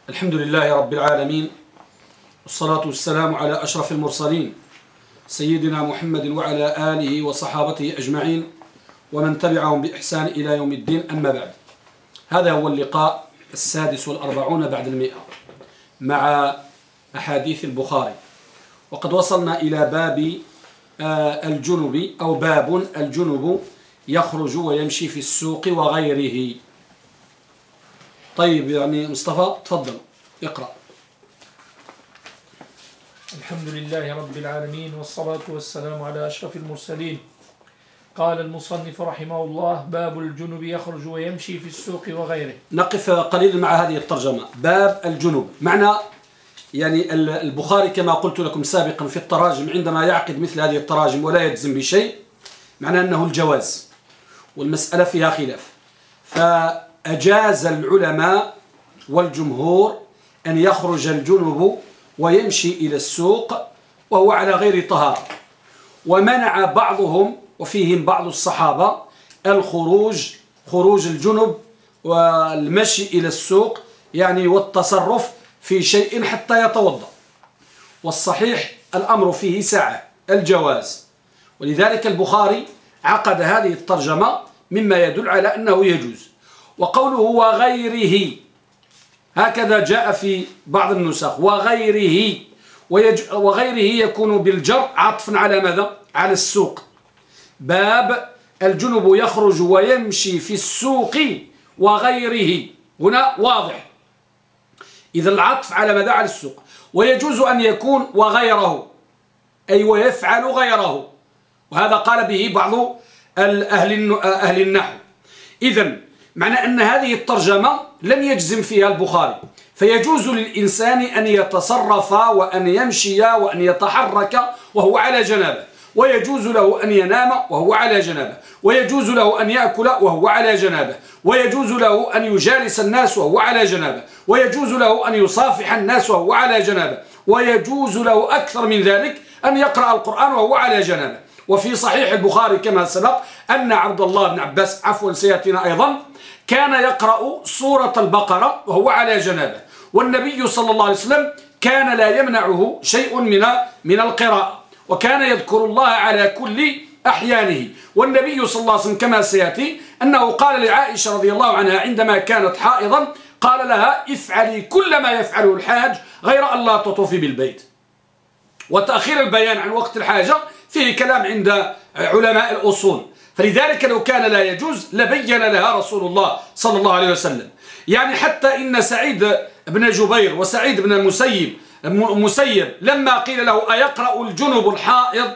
الحمد لله رب العالمين، والصلاة والسلام على أشرف المرسلين سيدنا محمد وعلى آله وصحابته أجمعين ومن تبعهم بإحسان إلى يوم الدين. أما بعد، هذا هو اللقاء 46 بعد 100 مع أحاديث البخاري، وقد وصلنا إلى باب الجنب أو باب الجنب يخرج ويمشي في السوق وغيره. طيب يعني مصطفى تفضل اقرأ. الحمد لله رب العالمين، والصلاة والسلام على أشرف المرسلين. قال المصنف رحمه الله: باب الجنب يخرج ويمشي في السوق وغيره. نقف قليلا مع هذه الترجمة. باب الجنب معنى يعني البخاري كما قلت لكم سابقا في التراجم عندما يعقد مثل هذه التراجم ولا يجزم بشيء معنى أنه الجواز، والمسألة فيها خلاف، فأجاز العلماء والجمهور أن يخرج الجنب ويمشي إلى السوق وهو على غير طهارة، ومنع بعضهم وفيهم بعض الصحابة خروج الجنب والمشي إلى السوق يعني والتصرف في شيء حتى يتوضأ، والصحيح الأمر فيه سعة الجواز، ولذلك البخاري عقد هذه الترجمة مما يدل على أنه يجوز. وقوله وغيره هكذا جاء في بعض النسخ وغيره، وغيره يكون بالجر عطفا على ماذا؟ على السوق. باب الجنب يخرج ويمشي في السوق وغيره، هنا واضح، إذا العطف على ماذا؟ على السوق. ويجوز أن يكون وغيره أي ويفعل غيره، وهذا قال به بعض أهل النحو. إذن معنى أن هذه الترجمة لم يجزم فيها البخاري، فيجوز للإنسان أن يتصرف وأن يمشي وأن يتحرك وهو على جنابه، ويجوز له أن ينام وهو على جنابه، ويجوز له أن يأكل وهو على جنابه، ويجوز له أن يجالس الناس وهو على جنابه، ويجوز له أن يصافح الناس وهو على جنابه، ويجوز له أكثر من ذلك أن يقرأ القرآن وهو على جنابه. وفي صحيح البخاري كما سبق أن عبد الله بن عباس سيأتينا أيضا كان يقرأ سورة البقرة وهو على جنابه، والنبي صلى الله عليه وسلم كان لا يمنعه شيء من القراءة، وكان يذكر الله على كل أحيانه. والنبي صلى الله عليه وسلم كما سيأتي أنه قال لعائشة رضي الله عنها عندما كانت حائضا، قال لها افعلي كل ما يفعله الحاج غير أن لا تطوفي بالبيت. وتأخير البيان عن وقت الحاجة فيه كلام عند علماء الأصول، فلذلك لو كان لا يجوز لبين لها رسول الله صلى الله عليه وسلم. يعني حتى إن سعيد بن جبير وسعيد بن المسيب لما قيل له أيقرأ الجنب الحائض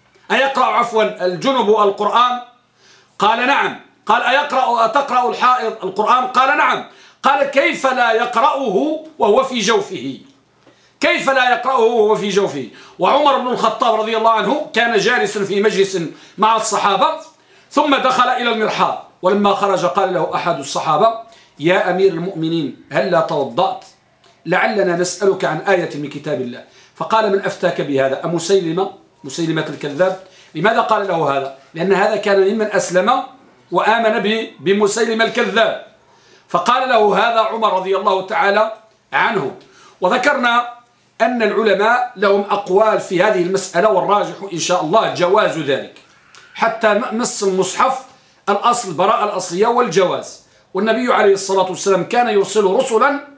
الجنب القرآن؟ قال نعم. قال أتقرأ الحائض القرآن؟ قال نعم. قال كيف لا يقرأه وهو في جوفه؟ كيف لا يقرأه وهو في جوفه؟ وعمر بن الخطاب رضي الله عنه كان جالسا في مجلس مع الصحابة ثم دخل إلى المرحاض، ولما خرج قال له أحد الصحابة يا أمير المؤمنين هل لا توضأت؟ لعلنا نسألك عن آية من كتاب الله. فقال من أفتاك بهذا؟ مسيلمة الكذاب. لماذا قال له هذا؟ لأن هذا كان ممن أسلم وآمن بمسيلمة الكذاب، فقال له هذا عمر رضي الله تعالى عنه. وذكرنا أن العلماء لهم أقوال في هذه المسألة، والراجح إن شاء الله جواز ذلك، حتى مس المصحف الأصل براءة الأصلية والجواز. والنبي عليه الصلاة والسلام كان يرسل رسلا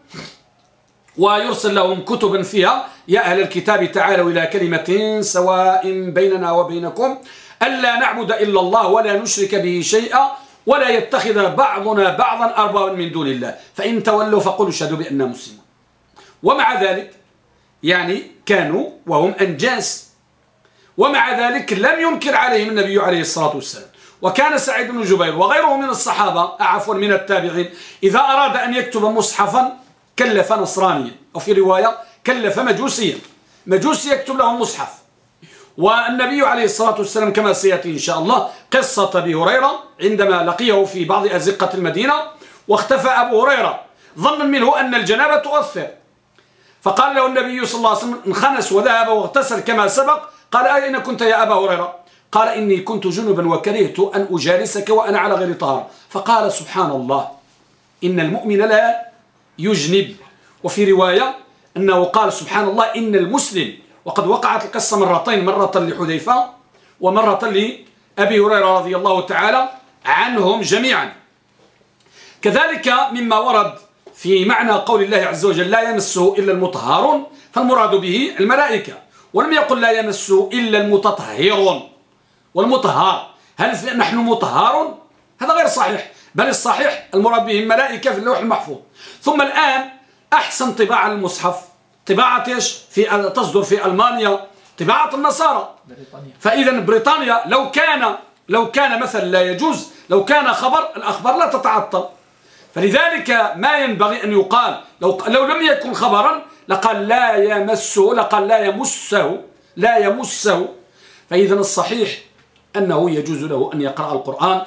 ويرسل لهم كتبا فيها يا أهل الكتاب تعالوا إلى كلمة سواء بيننا وبينكم ألا نعبد إلا الله ولا نشرك به شيئا ولا يتخذ بعضنا بعضا أربابا من دون الله فإن تولوا فقولوا اشهدوا بأننا مسلمون. ومع ذلك يعني كانوا وهم أنجاس، ومع ذلك لم ينكر عليهم النبي عليه الصلاة والسلام. وكان سعيد بن جبير وغيره من الصحابة من التابعين إذا أراد أن يكتب مصحفا كلف نصرانيا، أو في رواية كلف مجوسي يكتب لهم مصحف. والنبي عليه الصلاة والسلام كما سيأتي إن شاء الله قصة أبي هريرة عندما لقيه في بعض أزقة المدينة واختفى أبو هريرة ظنا منه أن الجنابة تؤثر، فقال له النبي صلى الله عليه وسلم انخنس وذهب واغتسل كما سبق. قال أين كنت يا أبا هريرة؟ قال إني كنت جنبا وكرهت أن أجالسك وأنا على غير طهارة. فقال سبحان الله إن المؤمن لا يجنب وفي رواية أنه قال سبحان الله إن المسلم، وقد وقعت القصة مرتين، مرة لحذيفة ومرة لأبي هريرة رضي الله تعالى عنهم جميعا. كذلك مما ورد في معنى قول الله عز وجل لا يمسه إلا المطهرون، فالمراد به الملائكة، ولم يقل لا يمسه إلا المتطهرون. والمطهر هل نحن مطهرون؟ هذا غير صحيح، بل الصحيح المراد به الملائكة في اللوح المحفوظ. ثم الآن أحسن طباعة المصحف طباعة إيش؟ تصدر في ألمانيا، طباعة النصارى. فإذا بريطانيا لو كان مثلا لا يجوز، لو كان خبر، الأخبار لا تتعطل. فلذلك ما ينبغي أن يقال لو لم يكن خبرا لقال لا يمسه، لقال لا يمسه. فإذا الصحيح أنه يجوز له أن يقرأ القرآن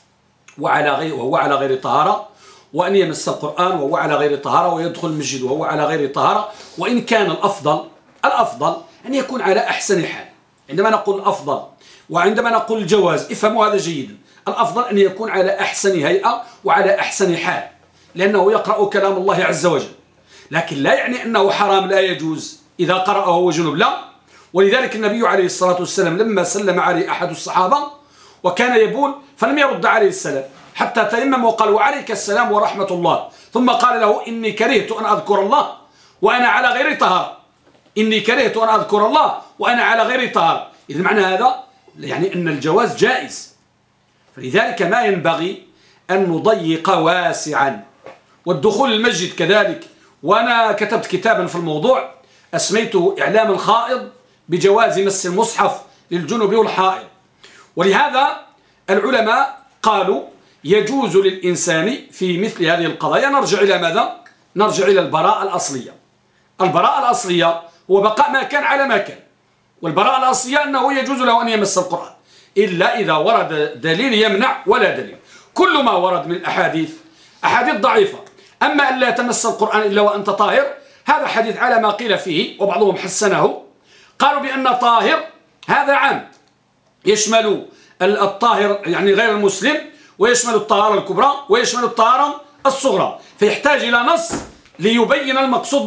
وهو على غير طهارة، وأن يمس القرآن وهو على غير طهارة، ويدخل المسجد وهو على غير طهارة. وإن كان الأفضل أن يكون على أحسن حال. عندما نقول الأفضل وعندما نقول الجواز افهموا هذا جيدا، الأفضل أن يكون على أحسن هيئة وعلى أحسن حال، لأنه يقرأ كلام الله عز وجل. لكن لا يعني أنه حرام لا يجوز إذا قرأه وهو جنب، لا. ولذلك النبي عليه الصلاة والسلام لما سلم عليه أحد الصحابة وكان يبول فلم يرد عليه السلام حتى تيمم وقال وعليك السلام ورحمة الله، ثم قال له إني كرهت أن أذكر الله وأنا على غير طهارة، إني كرهت أن أذكر الله وأنا على غير طهارة. إذا معنى هذا يعني أن الجواز جائز. فلذلك ما ينبغي أن نضيق واسعا. والدخول المسجد كذلك، وأنا كتبت كتابا في الموضوع أسميته إعلام الخائض بجواز مس المصحف للجنب والحائض. ولهذا العلماء قالوا يجوز للإنسان في مثل هذه القضايا. نرجع إلى ماذا؟ نرجع إلى البراءة الأصلية. البراءة الأصلية هو بقاء ما كان على ما كان، والبراءة الأصلية أنه يجوز له أن يمس القرآن إلا إذا ورد دليل يمنع، ولا دليل. كل ما ورد من أحاديث ضعيفة. أما أن لا تمس القرآن إلا وأنت طاهر، هذا حديث على ما قيل فيه، وبعضهم حسنه. قالوا بأن طاهر هذا عام، يشمل الطاهر يعني غير المسلم، ويشمل الطهارة الكبرى، ويشمل الطهارة الصغرى. فيحتاج إلى نص ليبين المقصود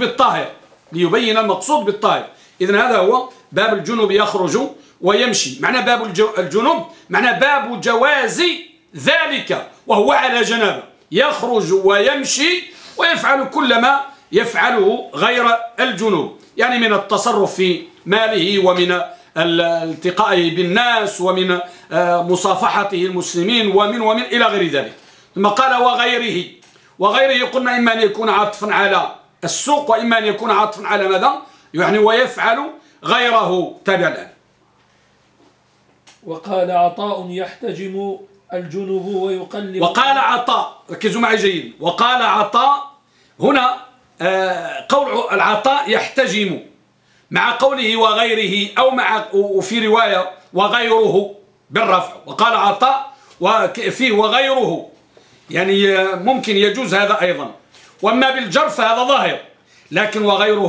بالطاهر. إذن هذا هو باب الجنوب يخرج ويمشي. معنى باب الجنوب معنى باب جواز ذلك وهو على جنابه، يخرج ويمشي ويفعل كل ما يفعله غير الجنوب، يعني من التصرف في ماله، ومن التقائه بالناس، ومن مصافحته المسلمين، ومن إلى غير ذلك. ثم قال وغيره قلنا إما أن يكون عاطفا على السوق، وإما أن يكون عاطفا على ماذا؟ يعني ويفعل غيره. تابع الآن. وقال عطاء يحتجم الجنوب ويقلب. وقال عطاء، ركزوا معي جيد، وقال عطاء هنا قول العطاء يحتجم مع قوله وغيره، أو وفي رواية وغيره بالرفع. وقال عطاء وفيه وغيره، يعني ممكن يجوز هذا أيضا. وأما بالجر فهذا ظاهر، لكن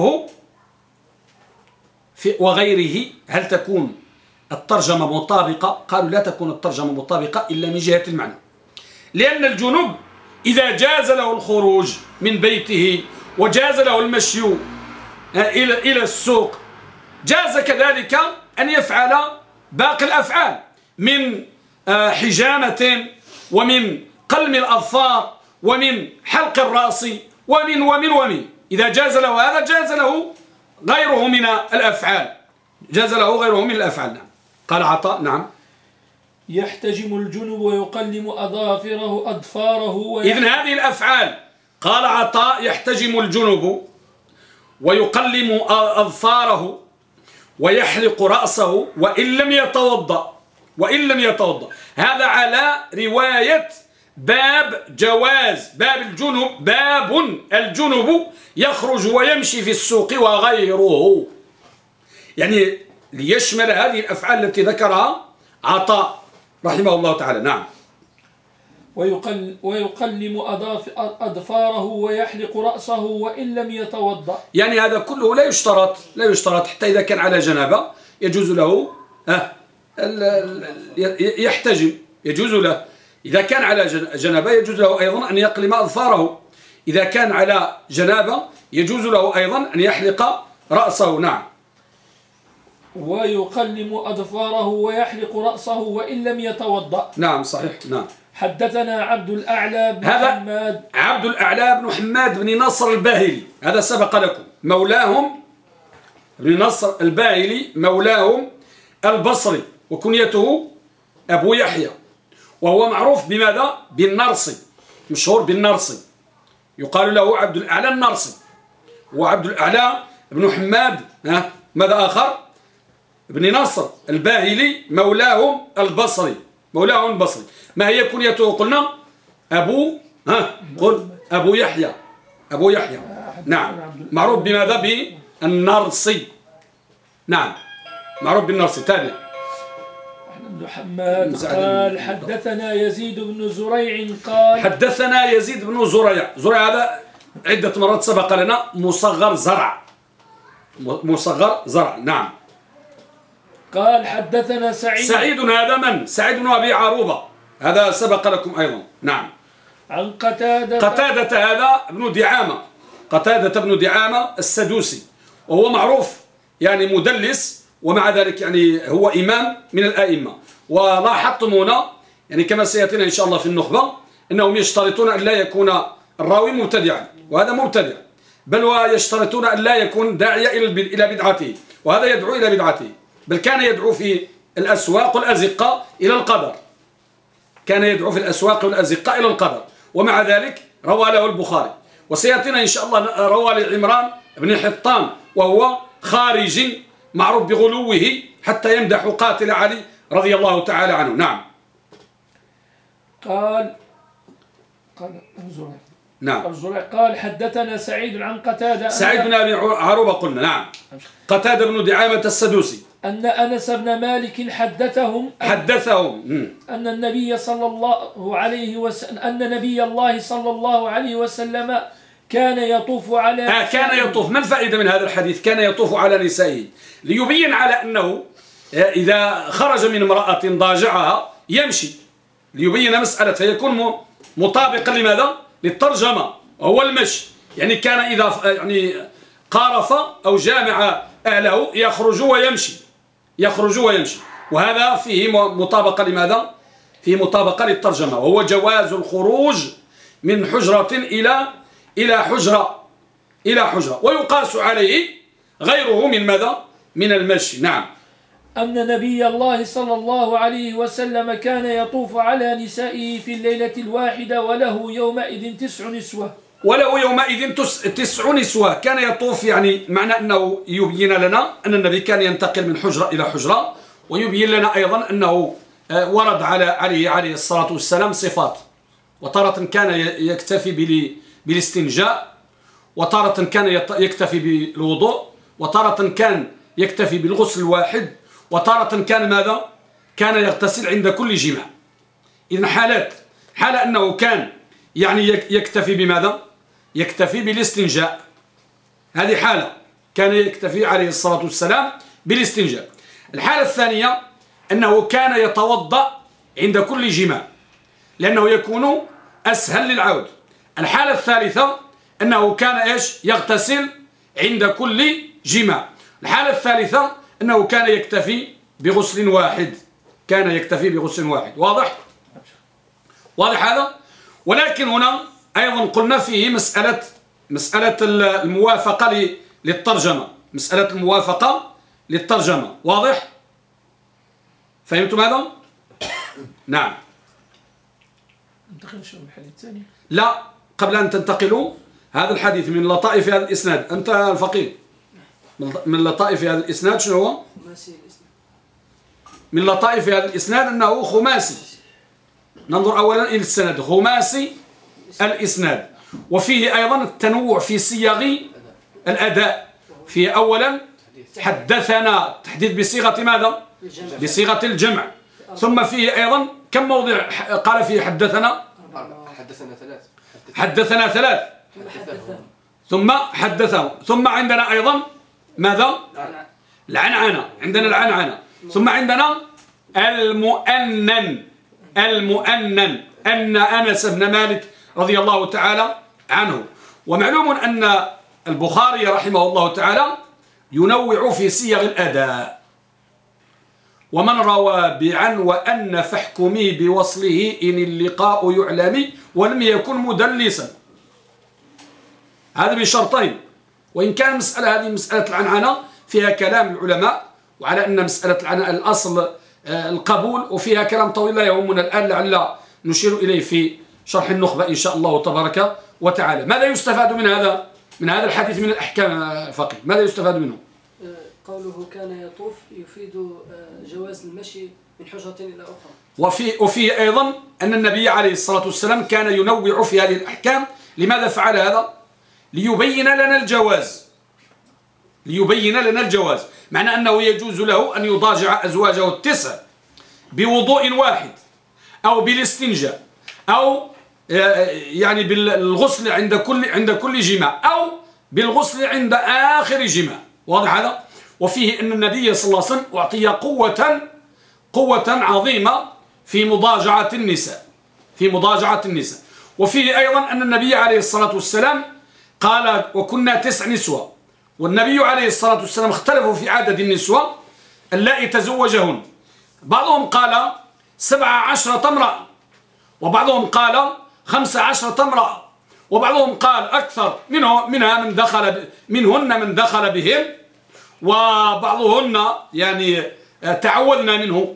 وغيره هل تكون الترجمة مطابقة؟ قالوا لا تكون الترجمة مطابقة إلا من جهة المعنى، لأن الجنوب إذا جاز له الخروج من بيته وجاز له المشي إلى السوق، جاز كذلك أن يفعل باقي الأفعال من حجامة، ومن قلم الأظفار، ومن حلق الرأس، ومن إذا جاز له هذا جاز له غيره من الأفعال، نعم. قال عطاء نعم يحتجم الجنب ويقلم أظفاره إذن هذه الأفعال، قال عطاء يحتجم الجنب ويقلم أظفاره ويحلق رأسه وإن لم يتوضأ. هذا على رواية باب جواز باب الجنب يخرج ويمشي في السوق وغيره، يعني ليشمل هذه الأفعال التي ذكرها عطاء رحمه الله تعالى. نعم. ويقلم أظفاره ويحلق رأسه وإن لم يتوضأ، يعني هذا كله لا يشترط حتى إذا كان على جنابة يجوز له يحتجم، يجوز له إذا كان على جنابة، يجوز له أيضا أن يقلم أظفاره إذا كان على جنابة يجوز له أيضا أن يحلق رأسه. نعم. ويقلم أظفاره ويحلق رأسه وإن لم يتوضأ. نعم صحيح. نعم. حدثنا عبد الأعلى بن حماد. عبد الأعلى بن حماد بن نصر الباهلي، هذا سبق لكم، مولاهم بن نصر الباهلي مولاهم البصري، وكنيته أبو يحيى، وهو معروف بماذا؟ بالنرسي، مشهور بالنرسي، يقال له عبد الأعلى النرسي. وعبد الأعلى بن حماد ماذا آخر؟ بن نصر الباهلي مولاهم البصري، مولاهم البصري. ما هي كنيته؟ قلنا أبو يحيى، أبو يحيى. نعم، معروف بماذا؟ بالنرسي. نعم، معروف بالنرسي. تابع. بن حماد قال حدثنا يزيد بن زريع قال حدثنا يزيد بن زريع. زريع هذا عدة مرات سبق لنا، مصغر زرع، مصغر زرع. نعم. قال حدثنا سعيد هذا من؟ سعيد بن أبي عروبة، هذا سبق لكم أيضا. نعم. عن قتادة هذا ابن دعامة، قتادة بن دعامة السدوسي، وهو معروف يعني مدلس، ومع ذلك يعني هو إمام من الآئمة. ولاحظتم هنا يعني كما سيأتينا إن شاء الله في النخبة أنهم يشترطون أن لا يكون الراوي مبتدعا، وهذا مبتدع، بل ويشترطون أن لا يكون داعيا إلى بدعته، وهذا يدعو إلى بدعته، بل كان يدعو في الأسواق والأزقة إلى القدر، كان يدعو في الأسواق والأزقة إلى القدر، ومع ذلك روى له البخاري. وسيأتينا إن شاء الله روى لعمران بن حطان، وهو خارجي معروف بغلوه حتى يمدح قاتل علي رضي الله تعالى عنه. نعم. قال نعم. قال حدثنا سعيد عن قتادة، سعيد بن أبي عروبة قلنا. نعم. قتادة بن دعامة السدوسي، أن أنس بن مالك حدثهم أن النبي صلى الله عليه وسلم كان يطوف على كان يطوف. ما الفائدة من هذا الحديث؟ كان يطوف على نسائه، ليبين على أنه إذا خرج من امرأة ضاجعها يمشي، ليبين مسألة فيكون مطابقا لماذا؟ للترجمة، وهو المشي. يعني كان إذا يعني قارف أو جامع أهله يخرج ويمشي، يخرج ويمشي، وهذا فيه مطابقة لماذا؟ فيه مطابقة للترجمة، وهو جواز الخروج من حجرة إلى حجرة، ويقاس عليه غيره من ماذا؟ من المشي. نعم. أن نبي الله صلى الله عليه وسلم كان يطوف على نسائه في الليلة الواحدة، وله يومئذ 9 نسوة. وله يومئذ 9 نسوة. كان يطوف، يعني معنى أنه يبين لنا أن النبي كان ينتقل من حجرة إلى حجرة، ويبين لنا أيضا أنه ورد عليه الصلاة والسلام صفات، وتارة كان يكتفي بالاستنجاء، وتارة كان يكتفي بالوضوء، وتارة كان يكتفي بالغسل الواحد، وتارة كان ماذا؟ كان يغتسل عند كل جماع. إذن حالة أنه كان يعني يكتفي بماذا؟ يكتفي بالاستنجاء، هذه حالة كان يكتفي عليه الصلاة والسلام بالاستنجاء. الحالة الثانية أنه كان يتوضأ عند كل جماع، لأنه يكون أسهل للعود. الحالة الثالثة أنه كان يغتسل عند كل جماع. الحالة الثالثة أنه كان يكتفي بغسل واحد، كان يكتفي بغسل واحد. واضح هذا؟ ولكن هنا أيضا قلنا فيه مسألة الموافقة للترجمة، مسألة الموافقة للترجمة. واضح؟ فهمتم هذا؟ نعم. ننتقل شو الحديث الثاني؟ لا، قبل أن تنتقلوا، هذا الحديث من لطائف هذا الإسناد. أنت الفقيه، من لطائف هذا الإسناد شنو هو؟ من لطائف هذا الإسناد أنه خماسي. ننظر أولا إلى السند، خماسي الإسناد، وفيه أيضا التنوع في صيغ الأداء. في أولا حدثنا، تحديد بصيغة ماذا؟ بصيغة الجمع. ثم فيه أيضا كم موضع قال فيه حدثنا؟ حدثنا 3، ثم حدثه، ثم عندنا أيضا ماذا؟ العنعنة، عندنا العنعنة، ثم عندنا المؤنن، أن أنس بن مالك رضي الله تعالى عنه. ومعلوم أن البخاري رحمه الله تعالى ينوع في صيغ الأداء. ومن روى بعن وأن فاحكمي بوصله إن اللقاء يعلمي ولم يكن مدلسا. هذا بشرطين. وإن كان هذه مسألة العنعنة فيها كلام العلماء، وعلى أن مسألة العنعنة الأصل القبول، وفيها كلام طويل لا يهمنا الآن، لعل نشير إليه في شرح النخبة إن شاء الله تبارك وتعالى. ماذا يستفاد من هذا الحديث من الأحكام فقيه؟ ماذا يستفاد منه؟ قوله كان يطوف يفيد جواز المشي من حجرة إلى أخرى. وفيه أيضا أن النبي عليه الصلاة والسلام كان ينوع في هذه الأحكام. لماذا فعل هذا؟ ليبين لنا الجواز. معنى أنه يجوز له أن يضاجع أزواجه التسع بوضوء واحد، أو بالاستنجاء، أو يعني بالغسل عند كل جماع، أو بالغسل عند آخر جماع. واضح هذا؟ وفيه أن النبي صلى الله عليه وسلم أعطي قوة عظيمة في مضاجعة النساء. وفيه أيضا أن النبي عليه الصلاة والسلام قال وكنا 9 نسوة، والنبي عليه الصلاة والسلام اختلفوا في عدد النسوة اللائي تزوجهن. بعضهم قال 17 امرأة، وبعضهم قال 15 امرأة، وبعضهم قال أكثر، منهن من دخل بهم، وبعضهن يعني تعودنا منه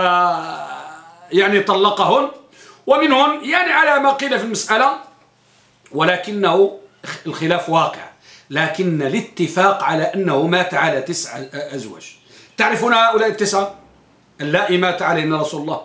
يعني طلقهن، ومنهم يعني على ما قيل في المسألة، ولكنه الخلاف واقع، لكن الاتفاق على أنه مات على 9 أزواج. تعرفون هؤلاء 9 اللائي مات عليهن رسول الله؟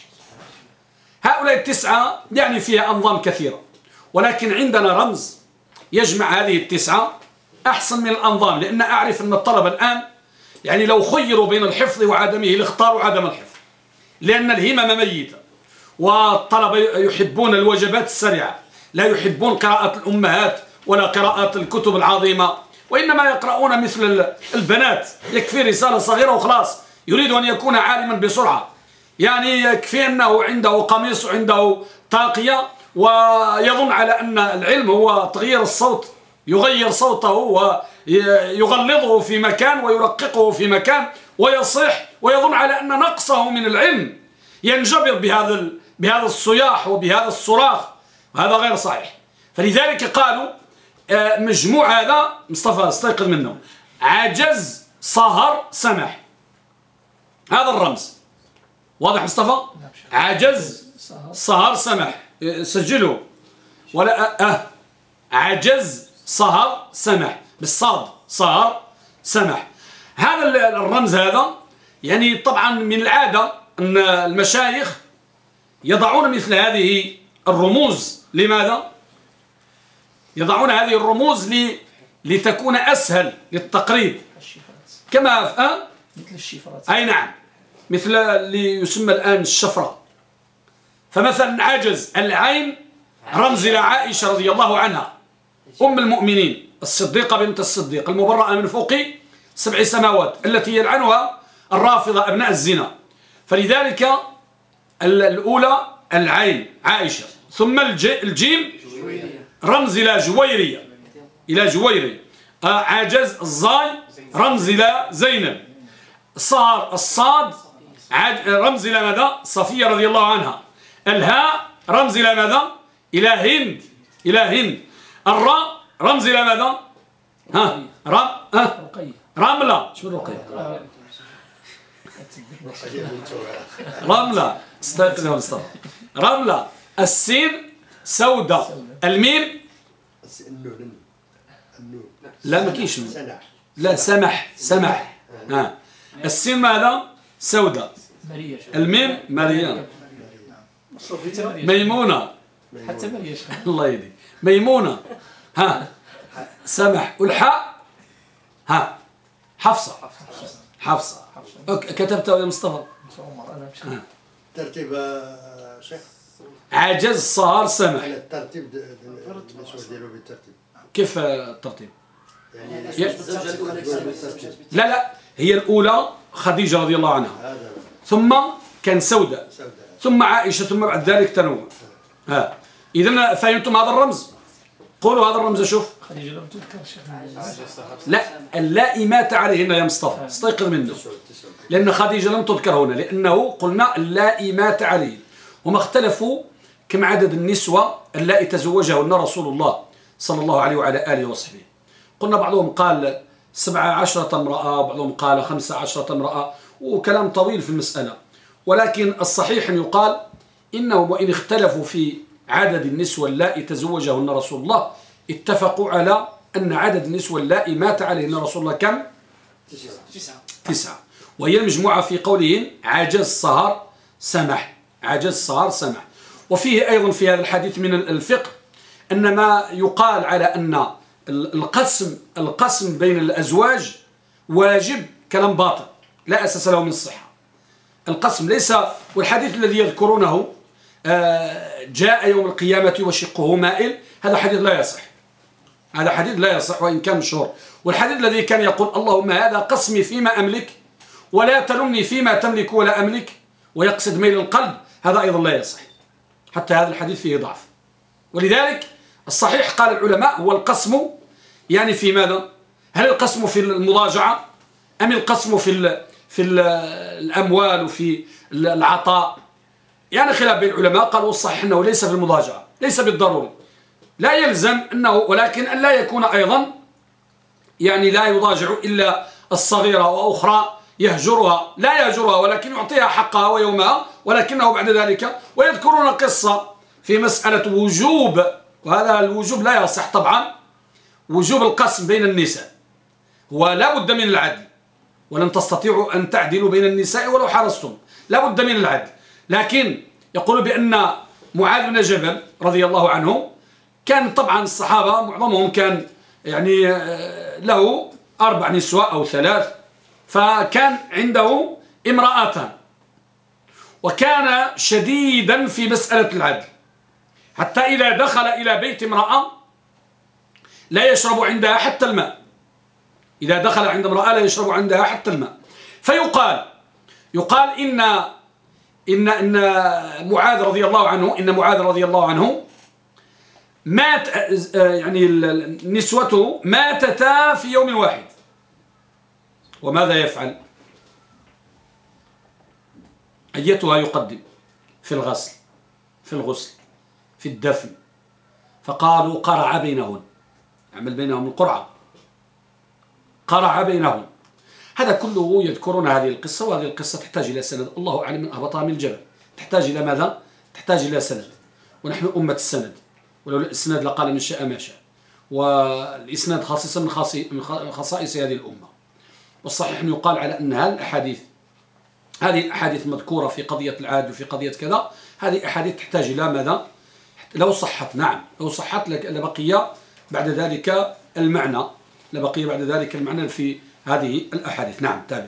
هؤلاء 9 يعني فيها أنظام كثيرة، ولكن عندنا رمز يجمع هذه 9 أحسن من الأنظام. لأن أعرف أن الطلبة الآن يعني لو خيروا بين الحفظ وعدمه لاختاروا عدم الحفظ، لأن الهمم ميتة، والطلبة يحبون الوجبات السريعة، لا يحبون قراءة الأمهات ولا قراءة الكتب العظيمة، وإنما يقرؤون مثل البنات، يكفي رسالة صغيرة وخلاص، يريد أن يكون عالما بسرعة. يعني يكفي أنه عنده قميص وعنده طاقية، ويظن على أن العلم هو تغيير الصوت، يغير صوته ويغلظه في مكان ويرققه في مكان ويصيح، ويظن على أن نقصه من العلم ينجبر بهذا الصياح وبهذا الصراخ. هذا غير صحيح. فلذلك قالوا مجموع هذا مصطفى استيقظ منه: عجز، سهر، سمح. هذا الرمز واضح مصطفى؟ عجز، سهر، سمح. سجله. ولا عجز، سهر، سمح بالصاد، سهر، سمح. هذا الرمز هذا يعني طبعا من العادة أن المشايخ يضعون مثل هذه الرموز. لماذا؟ يضعون هذه الرموز لتكون أسهل للتقريب، كما مثل الشفرات. أي نعم، مثل اللي يسمى الآن الشفرة. فمثلا عجز، العين رمز إلى عائشة رضي الله عنها أم المؤمنين الصديقة بنت الصديق المبرأة من فوق 7 سماوات، التي يلعنها الرافضة أبناء الزنا. فلذلك الأولى العين عائشة، ثم الجيم رمز إلى جويرية، عجز الزاي رمز إلى زينب، صار الصاد رمز إلى ماذا؟ صفية رضي الله عنها، الهاء رمز إلى ماذا؟ إلى هند، الراء رمز إلى ماذا؟ رملة. شو الرقية؟ رملة. استيقظ يا مصطفى. رملة. السين سودة. الميم لا ما كيش، لا سمح. السين ماذا؟ سودة. الميم مريم. ميمونة. حتى مريم. الله يهديك. ميمونة. سمح. والحاء حفصة. كتبته يا مصطفى؟ ترتيب شيخ. عجز، صار، سمح. الترتيب ديالو بالترتيب. كيف الترتيب؟ يعني لا هي الأولى خديجة رضي الله عنها، ثم كان سودة، ثم عائشة، ثم بعد ذلك تنوع. إذن فهمتم هذا الرمز؟ قولوا هذا الرمز. شوف خديجة لم تذكر شيخ. لا، اللائي مات عليهن يا مصطفى، استيقظ منه، لأن خديجة لم تذكر هنا، لأنه قلنا اللائي مات عليه. هم اختلفوا كم عدد النسوة اللائي تزوجهن رسول الله صلى الله عليه وعلى آله وصحبه. قلنا بعضهم قال 17 امرأة، وبعضهم قال 15 امرأة، وكلام طويل في المسألة. ولكن الصحيح أن يقال إنهم وإن اختلفوا في عدد النسوة اللائي تزوجهن رسول الله، اتفقوا على أن عدد النسوة اللائي مات عليهن رسول الله كم؟ 9. وهي المجموعة في قولهم عجز السهر سمح، عجز السهر سمح. وفيه أيضا في هذا الحديث من الفقه أن ما يقال على أن القسم بين الأزواج واجب كلام باطل لا أساس له من الصحة. القسم ليس، والحديث الذي يذكرونه جاء يوم القيامة وشقه مائل، هذا حديث لا يصح، هذا حديث لا يصح وإن كان مشهور. والحديث الذي كان يقول اللهم هذا قسمي فيما أملك ولا تلمني فيما تملك ولا أملك، ويقصد ميل القلب، هذا أيضا لا يصح، حتى هذا الحديث فيه ضعف. ولذلك الصحيح قال العلماء هو القسم يعني في ماذا؟ هل القسم في المضاجعة أم القسم في الأموال وفي العطاء؟ يعني خلاف بين العلماء. قالوا الصحيح أنه ليس في المضاجعة، ليس بالضروري، لا يلزم أنه، ولكن أن لا يكون أيضا يعني لا يضاجع إلا الصغيرة وأخرى يهجرها، لا يهجرها ولكن يعطيها حقها ويومها، ولكنه بعد ذلك. ويذكرون قصة في مسألة وجوب، وهذا الوجوب لا يصح طبعا، وجوب القسم بين النساء، ولا بد من العدل، ولن تستطيعوا أن تعدلوا بين النساء ولو حرصتم، لا بد من العدل. لكن يقول بأن معاذ بن جبل رضي الله عنه كان طبعا الصحابة معظمهم كان يعني له 4 نسوة أو 3، فكان عنده امرأتان، وكان شديدا في مسألة العدل، حتى إذا دخل إلى بيت امرأة لا يشرب عندها حتى الماء، إذا دخل عند امرأة لا يشرب عندها حتى الماء. فيقال إن معاذ رضي الله عنه مات، يعني نسوته ماتتا في يوم واحد. وماذا يفعل؟ أيتها يقدم في الغسل في الدفن؟ فقالوا قرع بينهن، عمل بينهم القرعة، قرع بينهن. هذا كله يذكرون هذه القصة، وهذه القصة تحتاج إلى سند، الله أعلم من أهبطها من الجبل، تحتاج إلى ماذا؟ تحتاج إلى سند، ونحن أمة السند، ولو الإسناد لقال من شاء ما شاء، والإسناد خاصة من خصائص هذه الأمة. والصحيح أن يقال على أن هذه الأحاديث المذكورة في قضية العاد وفي قضية كذا، هذه أحاديث تحتاج إلى ماذا؟ لو صحت، نعم لو صحت لبقي بعد ذلك المعنى، في هذه الأحاديث. نعم تابع.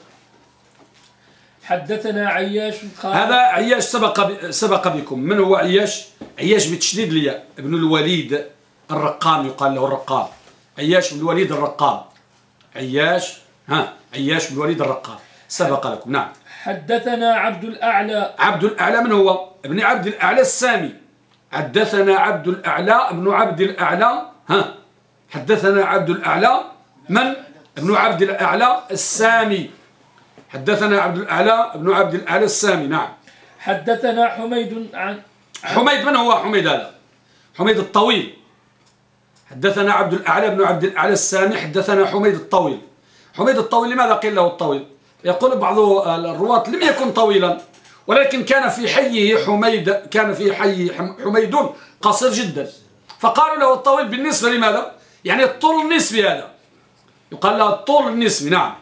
حدثنا عياش قال، هذا عياش سبق بكم. من هو عياش؟ عياش بتشديد الياء ابن الوليد الرقام، يقال له الرقام، عياش بن الوليد الرقام، عياش بن الوليد الرقام سبق لكم. نعم. حدثنا عبد الأعلى من هو؟ ابن عبد الأعلى السامي. حدثنا عبد الأعلى ابن عبد الأعلى، حدثنا عبد الأعلى من؟ ابن عبد الأعلى السامي. حدثنا عبد الأعلى ابن عبد الأعلى السامي. نعم. حدثنا حميد حميد من هو حميد هذا؟ حميد الطويل. حدثنا عبد الأعلى ابن عبد الأعلى السامي، حدثنا حميد الطويل. حميد الطويل لماذا قيل له الطويل؟ يقول بعض الرواة لم يكن طويلا، ولكن كان في حيه حميد قصير جدا، فقالوا له الطويل بالنسبة لماذا؟ يعني الطول النسبي، هذا يقال له الطول النسبي. نعم.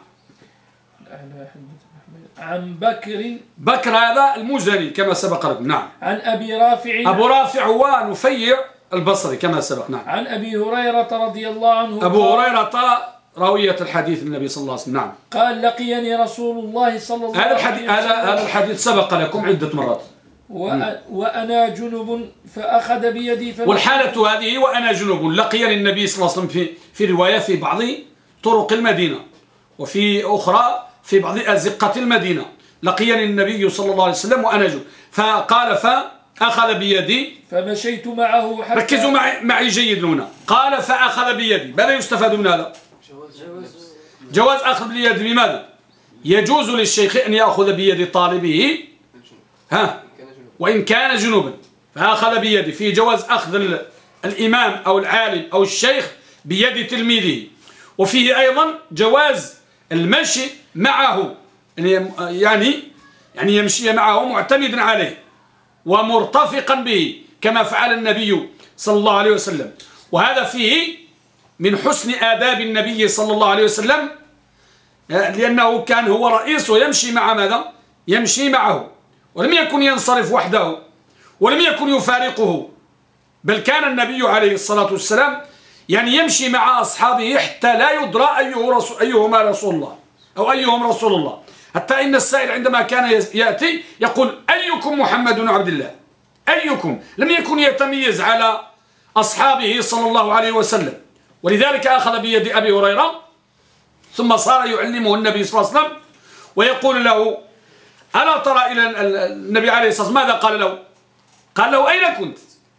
عن بكر هذا المزني كما سبق لكم. نعم. عن أبي رافع، أبو رافع هو نفيع البصري كما سبق. نعم. عن أبي هريرة رضي الله عنه، أبو هريرة راوية الحديث النبي صلى الله عليه وسلم. نعم. قال لقيني رسول الله صلى الله عليه وسلم، هذا الحديث سبق لكم عدة مرات. وأنا جنب فأخذ بيدي والحالة هذه وأنا جنب، لقيني النبي صلى الله عليه وسلم في رواية في بعض طرق المدينة، وفي أخرى في بعض أزقة المدينة، لقيني النبي صلى الله عليه وسلم وأنا جنب، فقال أخذ بيدي. فمشيت معه حتى. ركزوا معي جيد هنا. قال فأخذ بيدي، ماذا يستفاد من هذا؟ جواز أخذ باليد. لماذا؟ يجوز للشيخ أن يأخذ بيد طالبه وإن كان جنوبا، فأخذ بيدي في جواز أخذ الإمام أو العالم أو الشيخ بيد تلميذه. وفيه أيضا جواز المشي معه، يعني يمشي معه معتمدا عليه ومرتفقا به كما فعل النبي صلى الله عليه وسلم. وهذا فيه من حسن آداب النبي صلى الله عليه وسلم، لأنه كان هو رئيس ويمشي مع ماذا؟ يمشي معه، ولم يكن ينصرف وحده ولم يكن يفارقه، بل كان النبي عليه الصلاة والسلام يمشي مع أصحابه حتى لا يدرى أيهما رسول الله أو أيهم رسول الله. حتى إن السائل عندما كان يأتي يقول أيكم محمد بن عبد الله، أيكم، لم يكن يتميز على أصحابه صلى الله عليه وسلم. ولذلك أخذ بيد أبي هريرة ثم صار يعلمه النبي صلى الله عليه وسلم ويقول له ألا ترى إلى النبي عليه الصلاة والسلام ماذا قال له؟ قال له أين كنت؟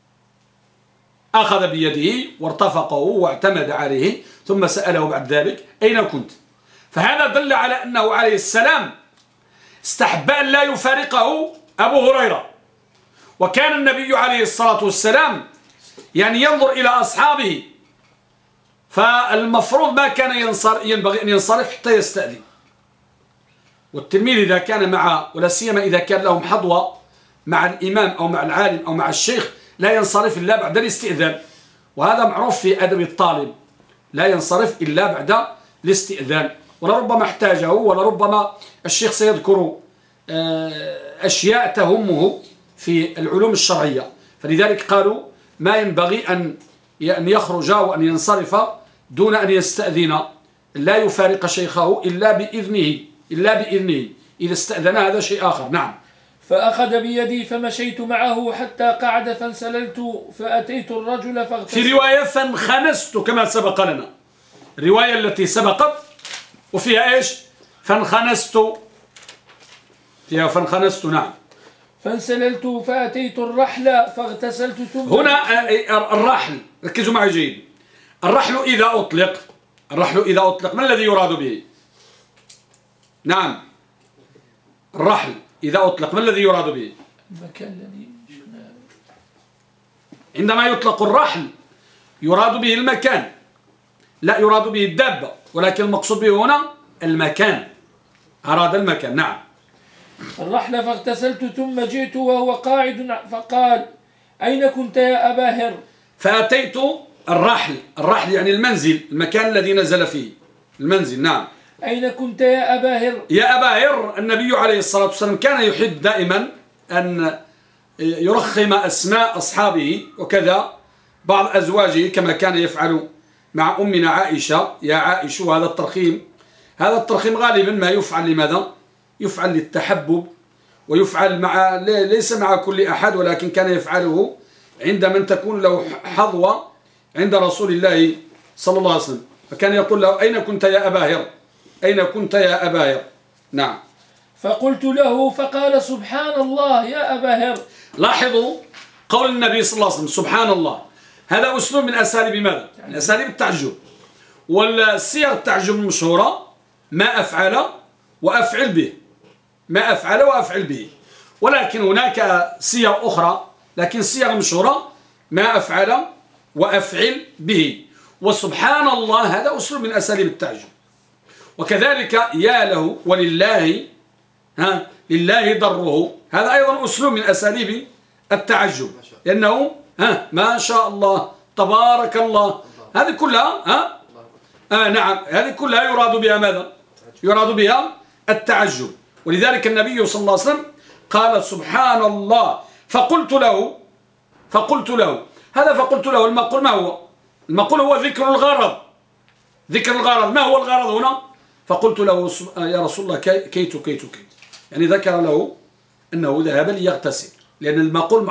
أخذ بيده وارتفقه واعتمد عليه ثم سأله بعد ذلك أين كنت؟ فهذا دل على أنه عليه السلام استحب أن لا يفارقه أبو هريرة. وكان النبي عليه الصلاة والسلام ينظر إلى أصحابه، فالمفروض ما كان ينبغي أن ينصرف حتى يستأذن. والتلميذ إذا كان ولا سيما إذا كان لهم حظوة مع الإمام أو مع العالم أو مع الشيخ لا ينصرف إلا بعد الاستئذان، وهذا معروف في أدب الطالب، لا ينصرف إلا بعد الاستئذان. ولربما احتاجه، ولربما الشيخ سيذكر أشياء تهمه في العلوم الشرعية، فلذلك قالوا ما ينبغي أن يخرج وأن ينصرف دون أن يستأذن، لا يفارق شيخه إلا بإذنه، إذا استأذن هذا شيء آخر. نعم. فأخذ بيدي فمشيت معه حتى قعد فانسللت فأتيت الرجل فاغتسلت. في رواية فانخنست كما سبق لنا، الرواية التي سبقت وفيها إيش؟ فانخنست، فيها فانخنست. نعم. فانسللت فأتيت الرحل فاغتسلت ثم. هنا الرحل، ركزوا معي جيد. الرحل إذا أطلق ما الذي يراد به؟ نعم، الرحل إذا أطلق ما الذي يراد به؟ المكان الذي عندما يطلق الرحل يراد به المكان، لا يراد به الدابة، ولكن المقصود به هنا المكان، أراد المكان. نعم. الرحل فاغتسلت ثم جئت وهو قاعد فقال أين كنت يا أبا هر؟ فأتيت الرحل يعني المنزل، المكان الذي نزل فيه، المنزل. نعم. أين كنت يا أبا هر؟ يا أبا هر، النبي عليه الصلاة والسلام كان يحب دائما أن يرخم أسماء أصحابه وكذا بعض أزواجه كما كان يفعل مع أمنا عائشة، يا عائشة. وهذا الترخيم غالبا ما يفعل لماذا؟ يفعل للتحبب، ويفعل ليس مع كل أحد، ولكن كان يفعله عند من تكون له حظوة عند رسول الله صلى الله عليه وسلم. فكان يقول له أين كنت يا أبا هر؟ أين كنت يا أبا هر؟ نعم. فقلت له فقال سبحان الله يا أبا هر. لاحظوا قول النبي صلى الله عليه وسلم سبحان الله، هذا أسلوب من أساليب ماذا؟ يعني أساليب التعجب. والصيغ التعجب المشهورة ما أفعل وأفعل به، ما أفعل وأفعل به. ولكن هناك صيغ أخرى، لكن الصيغ المشهورة ما أفعل وأفعل به. وسبحان الله هذا أسلوب من أساليب التعجب. وكذلك يا له ولله، لله ضره، هذا أيضا أسلوب من أساليب التعجب، لأنه ما شاء الله تبارك الله، هذه كلها نعم، هذه كلها يراد بها ماذا؟ يراد بها التعجب. ولذلك النبي صلى الله عليه وسلم قال سبحان الله. فقلت له هذا، فقلت له المقول ما هو؟ المقول هو ذكر الغرض. ما هو الغرض هنا؟ فقلت له يا رسول الله كيت، يعني ذكر له أنه ذهب ليغتسل، لأن المقول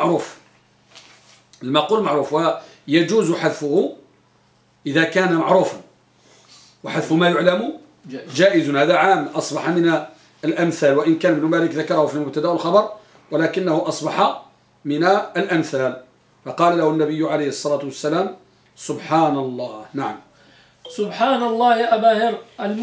معروف ويجوز حذفه إذا كان معروفا، وحذف ما يعلم جائز. هذا عام أصبح من الأمثال، وإن كان ابن مالك ذكره في المبتدا والخبر، ولكنه أصبح من الأمثال. فقال له النبي عليه الصلاة والسلام سبحان الله. نعم. سبحان الله يا أبا هر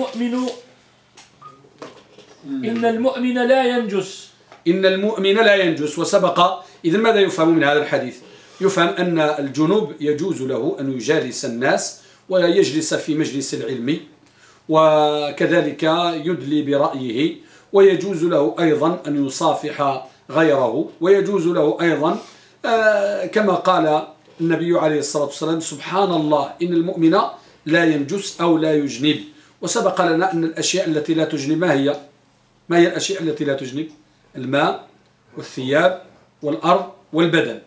إن المؤمن لا ينجس. إن المؤمن لا ينجس. وسبق إذن ماذا يفهم من هذا الحديث؟ يفهم أن الجنوب يجوز له أن يجالس الناس ويجلس في مجلس العلم، وكذلك يدلي برأيه، ويجوز له أيضا أن يصافح غيره، ويجوز له أيضا كما قال النبي عليه الصلاة والسلام سبحان الله إن المؤمن لا ينجس أو لا يجنب. وسبق لنا أن الأشياء التي لا تجنب ما هي الأشياء التي لا تجنب؟ الماء والثياب والأرض والبدن.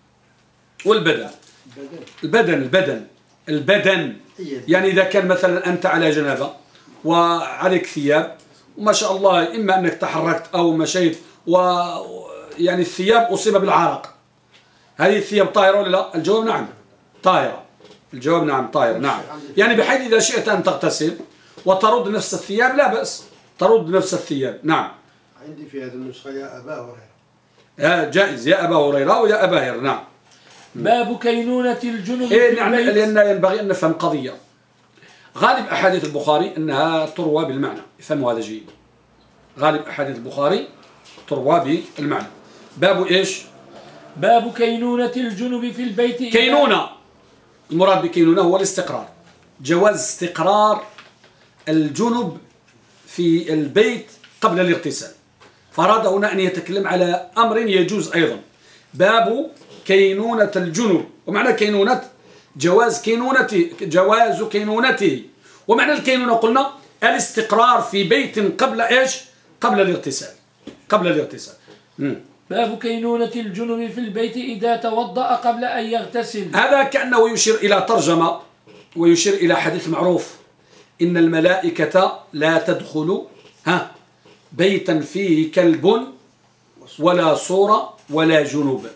البدن يعني إذا كان مثلا أنت على جنابة وعليك ثياب وما شاء الله إما أنك تحركت أو مشيت ويعني الثياب أصيب بالعرق، هذه الثياب طاهرة ولا لا؟ الجواب نعم طاهرة. الجواب نعم طاهرة. نعم. يعني بحيث إذا شئت أن تغتسل وترد نفس الثياب لا بأس، ترد نفس الثياب. نعم. عندي في هذه النسخة يا أبا هريرة. جائز يا أبا هريرة ويا أبا هريرة. نعم. باب كينونة الجنب. نعم. لأن ينبغي أن نفهم قضية. غالب أحاديث البخاري أنها تروى بالمعنى، افهموا هذا جيد. غالب أحاديث البخاري تروى بالمعنى. باب إيش؟ باب كينونة الجنب في البيت. كينونة، المراد بكينونة هو الاستقرار، جواز استقرار الجنب في البيت قبل الاغتسال. فراد هنا أن يتكلم على أمر يجوز أيضا. باب كينونة الجنب، ومعنى كينونة جواز كينونته. ومعنى الكينونة قلنا الاستقرار في بيت قبل إيش؟ قبل الاغتسال. باب كينونة الجنب في البيت إذا توضأ قبل أن يغتسل. هذا كأنه يشير إلى ترجمة ويشير إلى حديث معروف إن الملائكة لا تدخل بيتا فيه كلب ولا صورة ولا جنوب.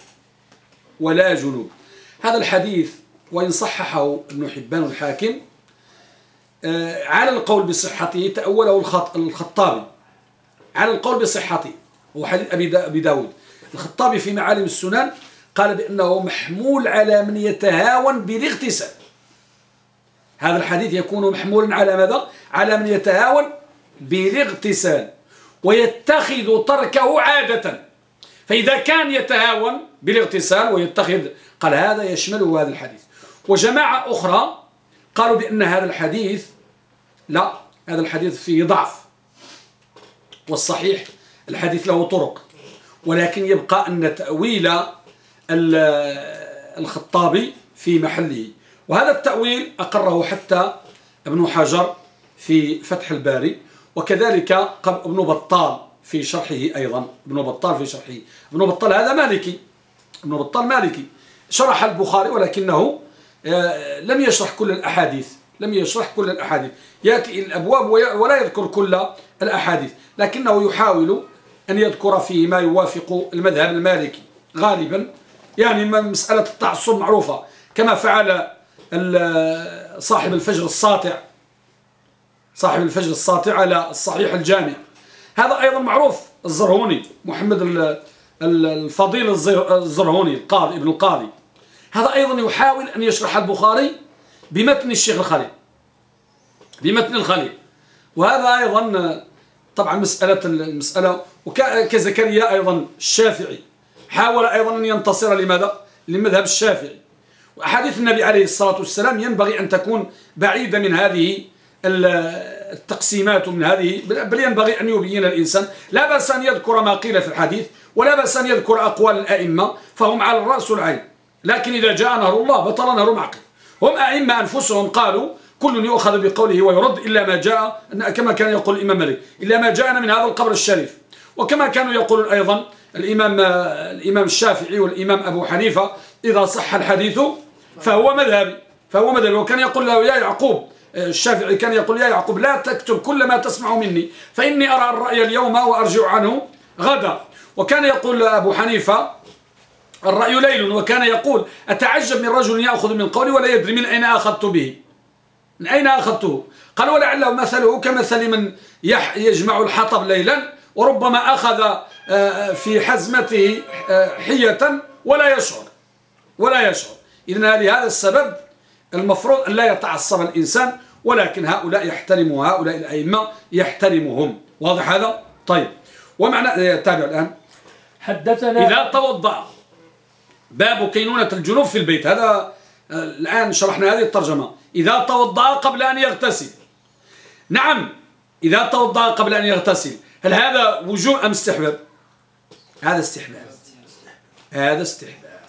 هذا الحديث وإن صححه ابن حبان الحاكم على القول بصحته تأوله الخطابي على القول بصحته، هو حديث أبي داود. الخطابي في معالم السنن قال بأنه محمول على من يتهاون بالاغتسال. هذا الحديث يكون محمولا على ماذا؟ على من يتهاون بالاغتسال ويتخذ تركه عادة. فإذا كان يتهاون بالاغتسال ويتخذ، قال هذا يشمله هذا الحديث. وجماعة أخرى قالوا بأن هذا الحديث لا، هذا الحديث فيه ضعف، والصحيح الحديث له طرق، ولكن يبقى أن تأويل الخطابي في محله. وهذا التأويل أقره حتى ابن حجر في فتح الباري، وكذلك ابن بطال في شرحه أيضا. ابن بطال هذا مالكي، ابن بطال مالكي شرح البخاري ولكنه لم يشرح كل الأحاديث، يأتي الأبواب ولا يذكر كل الأحاديث، لكنه يحاول أن يذكر فيه ما يوافق المذهب المالكي غالبا. يعني مسألة التعصب معروفة، كما فعل صاحب الفجر الساطع على الصحيح الجامع. هذا أيضا معروف. الزرهوني محمد الفضيل الزرهوني القاضي ابن القاضي، هذا أيضا يحاول أن يشرح البخاري بمتن الشيخ الخليل، بمتن الخليل. وهذا أيضا طبعا المسألة وكزكريا أيضا الشافعي حاول أيضا أن ينتصر لماذا؟ للمذهب الشافعي. وأحاديث النبي عليه الصلاة والسلام ينبغي أن تكون بعيدة من هذه التقسيمات ومن هذه، بل ينبغي أن يبين الإنسان. لا بأس أن يذكر ما قيل في الحديث، ولا بأس أن يذكر أقوال الأئمة، فهم على الرأس والعين. لكن إذا جاء نهر الله بطل نهر معقل. هم أئمة أنفسهم قالوا كل يؤخذ بقوله ويرد إلا ما جاء، كما كان يقول الإمام مالك، إلا ما جاءنا من هذا القبر الشريف. وكما كانوا يقولون أيضا الإمام الشافعي والإمام أبو حنيفة إذا صح الحديث فهو مذهبي. وكان يقول له يا يعقوب، الشافعي كان يقول يا يعقوب لا تكتب كل ما تسمع مني فإني أرى الرأي اليوم وأرجع عنه غدا. وكان يقول أبو حنيفة الرأي ليل، وكان يقول أتعجب من رجل يأخذ من قولي ولا يدري من أين أخذت به، من أين أخذته. قال ولعله مثله كمثل من يجمع الحطب ليلا وربما أخذ في حزمته حية ولا يشعر. إذن لهذا السبب المفروض أن لا يتعصب الإنسان، ولكن هؤلاء يحترموا، هؤلاء الأئمة يحترمهم. واضح هذا؟ طيب، ومعنى تابع الآن. حدثنا إذا توضأ، باب كينونة الجنوب في البيت. هذا الآن شرحنا هذه الترجمة. إذا توضأ قبل أن يغتسل. نعم، إذا توضأ قبل أن يغتسل، هل هذا وجوب أم استحباب؟ هذا استحباب. هذا استحباب.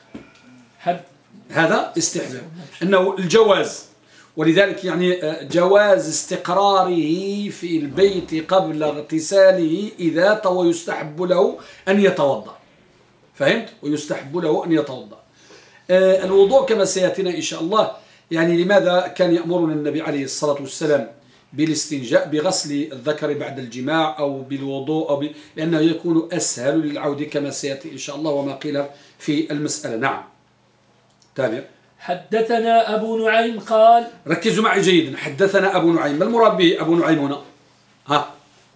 هذا استحباب، أنه الجواز. ولذلك يعني جواز استقراره في البيت قبل اغتساله إذا ويستحب له أن يتوضأ. فهمت؟ ويستحب له أن يتوضأ. الوضوء كما سيأتينا إن شاء الله. يعني لماذا كان يأمرنا النبي عليه الصلاة والسلام بالاستنجاء بغسل الذكر بعد الجماع أو بالوضوء لأنه يكون أسهل للعود كما سيأتي إن شاء الله وما قيل في المسألة. نعم، تابع. حدثنا أبو نعيم قال. ركزوا معي جيدا. حدثنا أبو نعيم، ما المراد به أبو نعيم هنا؟ ها،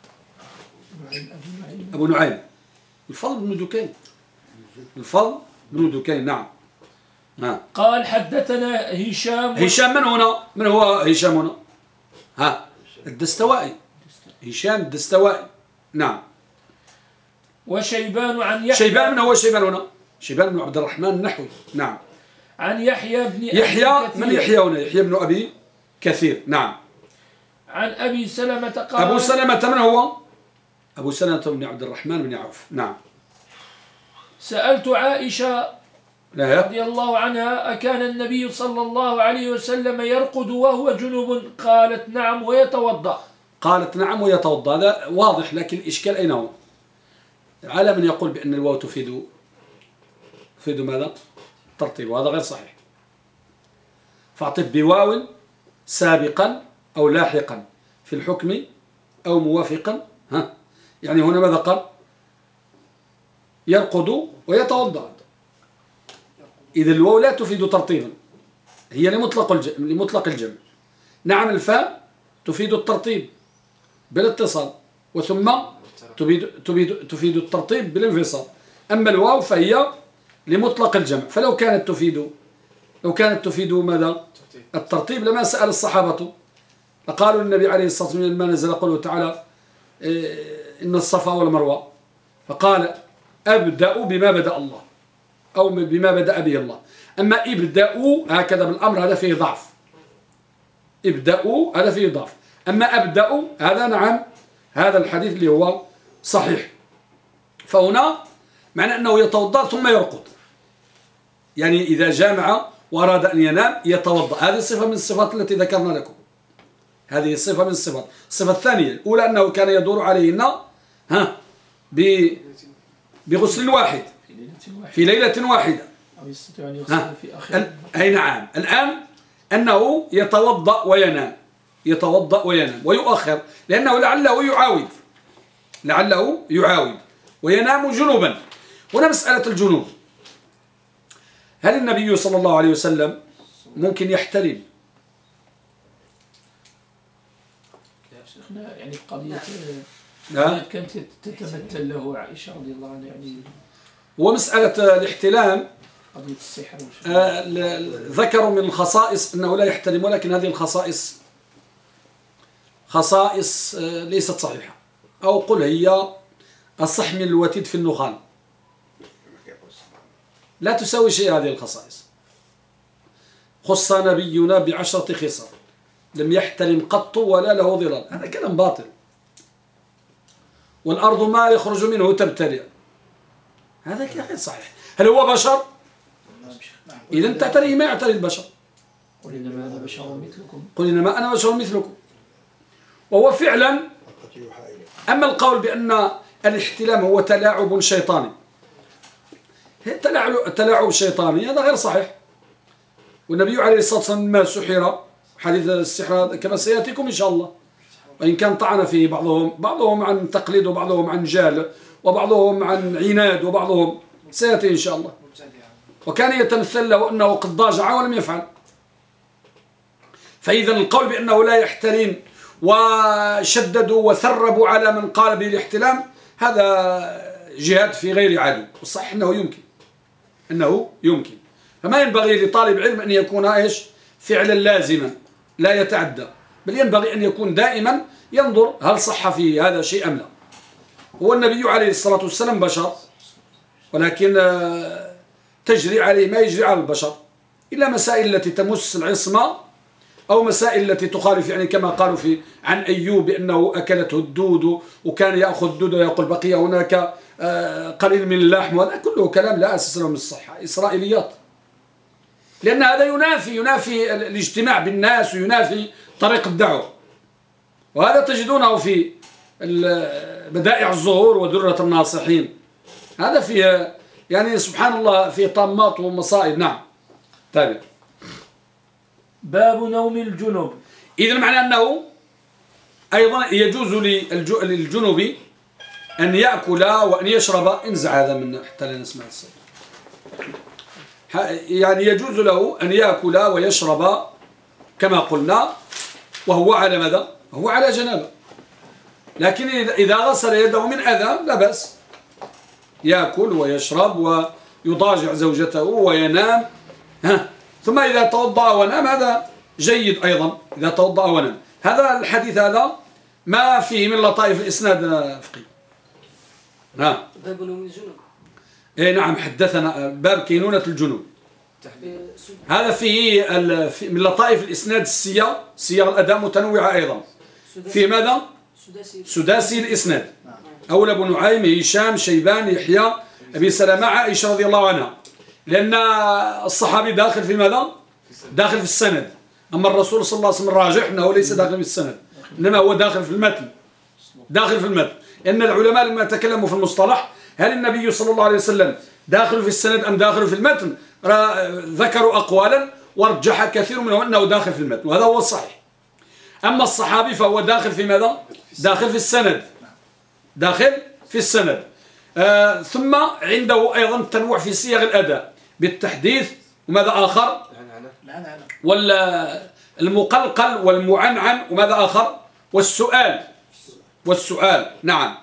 أبو نعيم الفضل بن دكين. الفضل بن دكين. نعم. قال حدثنا هشام. هشام من هنا؟ من هو هشام هنا؟ ها، الدستوائي. هشام الدستوائي. نعم. وشيبان عن يحيى. شيبان من هو شيبان هنا؟ شيبان بن عبد الرحمن النحوي. نعم. عن يحيى بن يحيى من يحيى هنا؟ يحيى بن أبي كثير. نعم. عن أبي سلمة قال. أبو سلمة من هو؟ أبو سلمة بن عبد الرحمن بن عوف. نعم. سألت عائشة رضي الله عنها أكان النبي صلى الله عليه وسلم يرقد وهو جنوب؟ قالت نعم ويتوضأ. قالت نعم ويتوضأ. هذا واضح، لكن الإشكال أين هو؟ على من يقول بأن الواو تفيد ماذا؟ ترتيب، وهذا غير صحيح. فاعطف بواو سابقا أو لاحقا في الحكم أو موافقا. ها، يعني هنا ماذا قال؟ يرقد ويتوضأ. إذا الواو لا تفيد ترتيبا، هي لمطلق الجمع. نعم، الفاء تفيد الترتيب بالاتصال، وثم تفيد الترتيب بالانفصال. أما الواو فهي لمطلق الجمع. فلو كانت تفيد ماذا؟ الترتيب لما سأل الصحابة، فقالوا النبي عليه الصلاة والسلام لما نزل قوله تعالى إن الصفا والمروة، فقال أبدأ بما بدأ الله أو بما بدأ به الله. أما ابدأوا هكذا بالأمر هذا فيه ضعف. ابدأوا هذا فيه ضعف. أما أبدأوا هذا نعم، هذا الحديث اللي هو صحيح. فهنا معنى أنه يتوضأ ثم يرقد، يعني إذا جامع وأراد أن ينام يتوضأ. هذه صفة من الصفات التي ذكرنا لكم. هذه صفة من الصفات. الصفة الثانية الأولى أنه كان يدور عليهن بغسل واحد في ليلة واحدة. أو يستطيع أن يغسل في آخر. أي نعم. الآن أنه يتوضأ وينام ويؤخر، لأنه لعله يعاود وينام جنوبا. هنا مسألة الجنوب، هل النبي صلى الله عليه وسلم ممكن يحتلم؟ يعني قضية كانت تتمثل له عائشة رضي الله عنها، يعني ومسألة الاحتلام قضية السحر ذكروا من الخصائص أنه لا يحتلم، ولكن هذه خصائص ليست صحيحة، أو قل هي الصحم الوتيد في النخال، لا تساوي شيء. هذه الخصائص خص نبينا ب10 خصال لم يحتلم قط ولا له ظلال. هذا كلام باطل. والأرض ما يخرج منه تبتلع، هذا غير صحيح. هل هو بشر؟ إذا تعتريه ما يعتري البشر. قل إنما أنا بشر مثلكم. قل إنما أنا بشر مثلكم. وهو فعلا. أما القول بأن الاحتلام هو تلاعب شيطاني، تلاعب شيطاني، هذا غير صحيح. والنبي عليه الصلاة والسلام ما سحر، حديث السحر كما سيأتيكم إن شاء الله، وإن كان طعن فيه بعضهم عن تقليد وبعضهم عن جهل وبعضهم عن عناد وبعضهم سيأتي إن شاء الله. وكان يتمثل له أنه قد ضاجع ولم يفعل. فإذا القول بأنه لا يحتلم وشددوا وثربوا على من قال بالاحتلام هذا جهاد في غير عدو. والصح أنه يمكن، أنه يمكن. فما ينبغي لطالب علم أن يكون إيش فعلا لازما لا يتعدى، بل ينبغي أن يكون دائما ينظر هل صح في هذا شيء أم لا. هو النبي عليه الصلاة والسلام بشر، ولكن تجري عليه ما يجري على البشر، إلا مسائل التي تمس العصمة أو مسائل التي تخالف، يعني كما قالوا عن أيوب بأنه أكلته الدود وكان يأخذ الدود ويقول بقي هناك قليل من اللحم، وهذا كله كلام لا أساس له من الصحة، إسرائيليات، لأن هذا ينافي الاجتماع بالناس وينافي طريق الدعوة. وهذا تجدونه في بدائع الظهور ودرة الناصحين، هذا فيه يعني سبحان الله فيه طامات ومصائب. نعم. طيب. باب نوم الجنوب. إذن معنى أنه أيضا يجوز للجنوب أن يأكل وأن يشرب. انزع هذا من حتى لا نسمع الصوت. يعني يجوز له أن يأكل ويشرب كما قلنا وهو على ماذا؟ هو على جنابه. لكن إذا غسل يده من أذى لا بأس، يأكل ويشرب ويضاجع زوجته وينام. ثم إذا توضأ ونام هذا جيد أيضا، إذا توضأ ونام. هذا الحديث هذا ما فيه من لطائف الإسناد فقهي. باب نوم الجنوب. إيه نعم، حدثنا باب كينونة الجنوب. هذا فيه من لطائف الإسناد صيغ الأداء متنوعة أيضا. في ماذا؟ سداسي الإسناد. أول أبو نعيم، هشام، شيبان، يحيى، أبي سلمة، عائشة رضي الله عنها، لأن الصحابي داخل في ماذا؟ داخل في السند. أما الرسول صلى الله عليه وسلم الراجح أنه ليس داخل في السند، إنما هو داخل في المتن. داخل في المتن، لأن العلماء لما تكلموا في المصطلح هل النبي صلى الله عليه وسلم داخل في السند أم داخل في المتن، ذكروا أقوالا ورجح كثير منهم أنه داخل في المتن، وهذا هو الصحيح. أما الصحابي فهو داخل في ماذا؟ داخل في السند. داخل في السند. ثم عنده أيضا تنوع في صيغ الأداء بالتحديث وماذا آخر؟ والمقلقل والمعنعن وماذا آخر؟ والسؤال. نعم.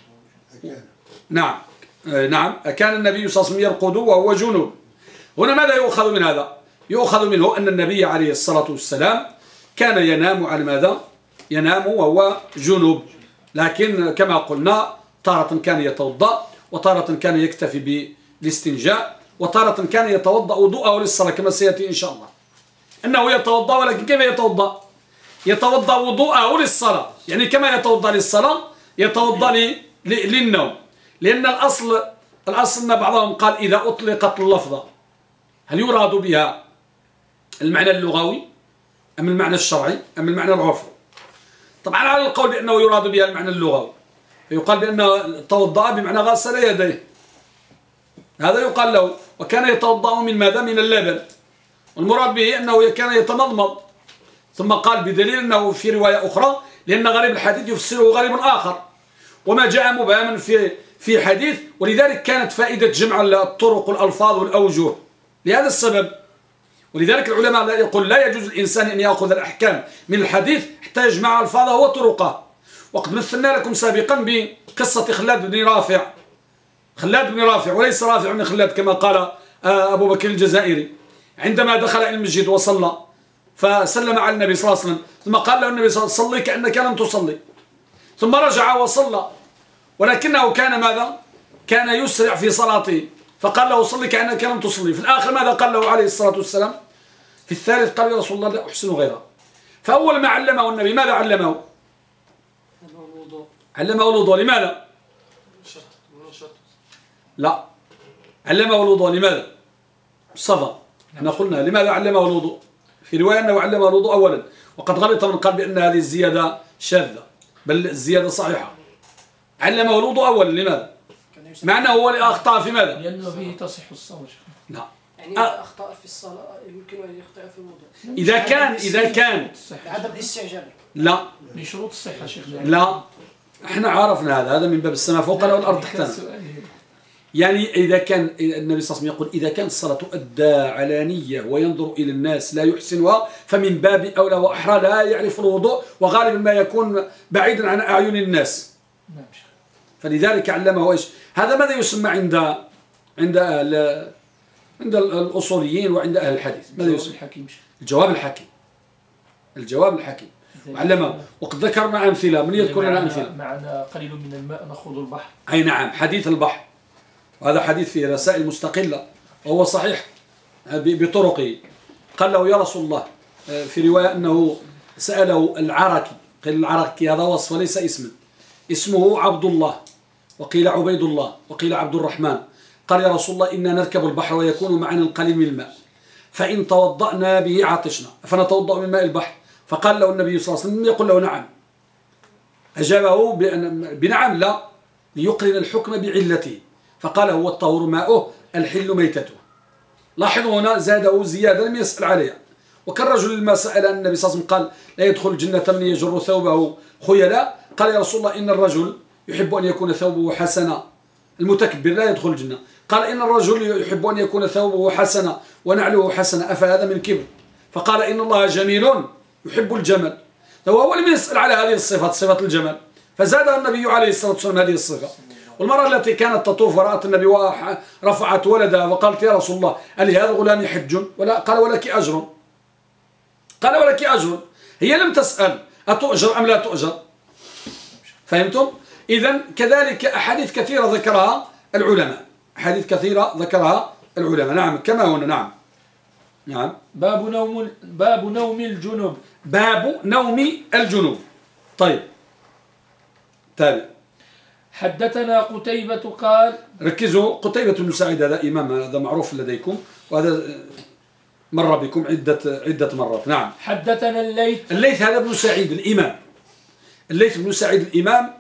نعم. أكان النبي صلى الله عليه وسلم يرقد وهو جنوب. هنا ماذا يؤخذ من هذا؟ يؤخذ منه أن النبي عليه الصلاة والسلام كان ينام على ماذا؟ ينام وهو جنوب، لكن كما قلنا تارة كان يتوضأ، وتارة كان يكتفي بالاستنجاء، وتارة كان يتوضأ وضوءه للصلاة كما سيأتي إن شاء الله. أنه يتوضأ، ولكن كيف يتوضأ؟ يتوضأ وضوءه للصلاة، يعني كما يتوضأ للصلاة يتوضأ للنوم. لأن الأصل أن بعضهم قال إذا أطلقت اللفظة هل يراد بها المعنى اللغوي أم المعنى الشرعي أم المعنى العرفي؟ طبعا على القول بأنه يراد بها المعنى اللغوي، فيقال بأنه توضأ بمعنى غسل يديه، هذا يقال له. وكان يتوضأ من ماذا؟ من اللبن، والمراد به أنه كان يتمضمض. ثم قال بدليل أنه في رواية أخرى، لأن غريب الحديث يفسره غريب آخر وما جاء مبهما في حديث، ولذلك كانت فائدة جمع الطرق والألفاظ والأوجه لهذا السبب. ولذلك العلماء يقول لا يجوز الإنسان أن يأخذ الأحكام من الحديث حتى يجمع ألفاظه وطرقه. وقد مثلنا لكم سابقا بقصة خلاد بن رافع، وليس رافع بن خلاد كما قال أبو بكر الجزائري، عندما دخل إلى المسجد وصلى فسلم على النبي صلى الله عليه وسلم، ثم قال له النبي صلى الله عليه وسلم صلي كأنك لم تصلي، ثم رجع وصلى، ولكنه كان ماذا؟ كان يسرع في صلاته، فقال له صلي كأنك لم تصلي. في الآخر ماذا قال له عليه الصلاة والسلام؟ في الثالث قال يا رسول الله لا أحسن غيره. فأول ما علمه النبي ماذا علمه؟ علمه الوضوء. لماذا؟ لا، علمه الوضوء. لماذا؟ الصفا. احنا قلنا لماذا علمه الوضوء؟ في رواية أنه علمه الوضوء أولا، وقد غلط من قال بأن هذه الزيادة شاذة، بل الزيادة صحيحة. علمه الوضوء أولا. لماذا؟ مع أنه هو اللي أخطأ في ماذا؟ لأنه به تصح الصلاة. لا، يعني إذا أخطأ في الصلاة يمكن أن يخطئ في الوضوء. إذا كان عدم الاستعجال. لا، من شروط الصحة شيخ. لا، احنا عرفنا هذا من باب السماء فوقنا والأرض تحتنا. يعني إذا كان النبي صلى الله عليه وسلم يقول إذا كانت الصلاة تؤدى علانية وينظر إلى الناس لا يحسنها فمن باب أولى وأحرى لا يعرف الوضوء، وغالبا ما يكون بعيدا عن أعين الناس. فلذلك علمه إيش؟ هذا ماذا يسمى عند عند الأصوليين وعند أهل الحديث. ماذا يسمى؟ الجواب الحكيم. الجواب الحكيم. علمه. وقد ذكرنا أمثلة. من يذكر لنا أمثلة؟ معنا قليل من الماء نخوض البحر. أي نعم، حديث البحر، وهذا حديث فيه رسائل مستقلة وهو صحيح بطرقه. قال له يا رسول الله، في رواية أنه سأله العركي، قال العركي هذا وصف وليس اسما، اسمه عبد الله، وقيل عبيد الله، وقيل عبد الرحمن. قال يا رسول الله إنا نركب البحر ويكون معنا القليل من الماء، فإن توضأنا به عطشنا فنتوضأ من ماء البحر. فقال له النبي صلى الله عليه وسلم يقول له نعم، أجابه بنعم لا، ليقرن الحكم بعلته. فقال هو الطهور ماؤه الحل ميتته. لاحظوا هنا زاده زيادة لم يسأل عليها. وكالرجل لما سأل النبي صلى الله عليه وسلم قال لا يدخل الجنة من يجر ثوبه خيلا، قال يا رسول الله إن الرجل يحب أن يكون ثوبه حسنا، المتكبر لا يدخل الجنة. قال إن الرجل يحب أن يكون ثوبه حسنا ونعله حسنا، أفهذا من كبر؟ فقال إن الله جميل يحب الجمال. فهو لم يسأل على هذه الصفة، صفة الجمال، فزادها النبي عليه الصلاة والسلام هذه الصفة. والمرأة التي كانت تطوف ورأت النبي ورفعت ولدها وقالت يا رسول الله هل هذا الغلام حج؟ ولا قال ولك أجر. قال ولك أجر. هي لم تسأل أتؤجر أم لا تؤجر. فهمتم؟ إذن كذلك أحاديث كثيرة ذكرها العلماء، أحاديث كثيرة ذكرها العلماء. نعم كما هنا. نعم نعم. باب نوم الجنوب. باب نوم الجنوب. طيب تابع. حدثنا قتيبة قال، ركزوا، قتيبة بن سعيد هذا إمام، هذا معروف لديكم، وهذا مر بكم عدة مرات. نعم. حدثنا الليث هذا ابن سعيد الإمام، الليث بن سعيد الإمام،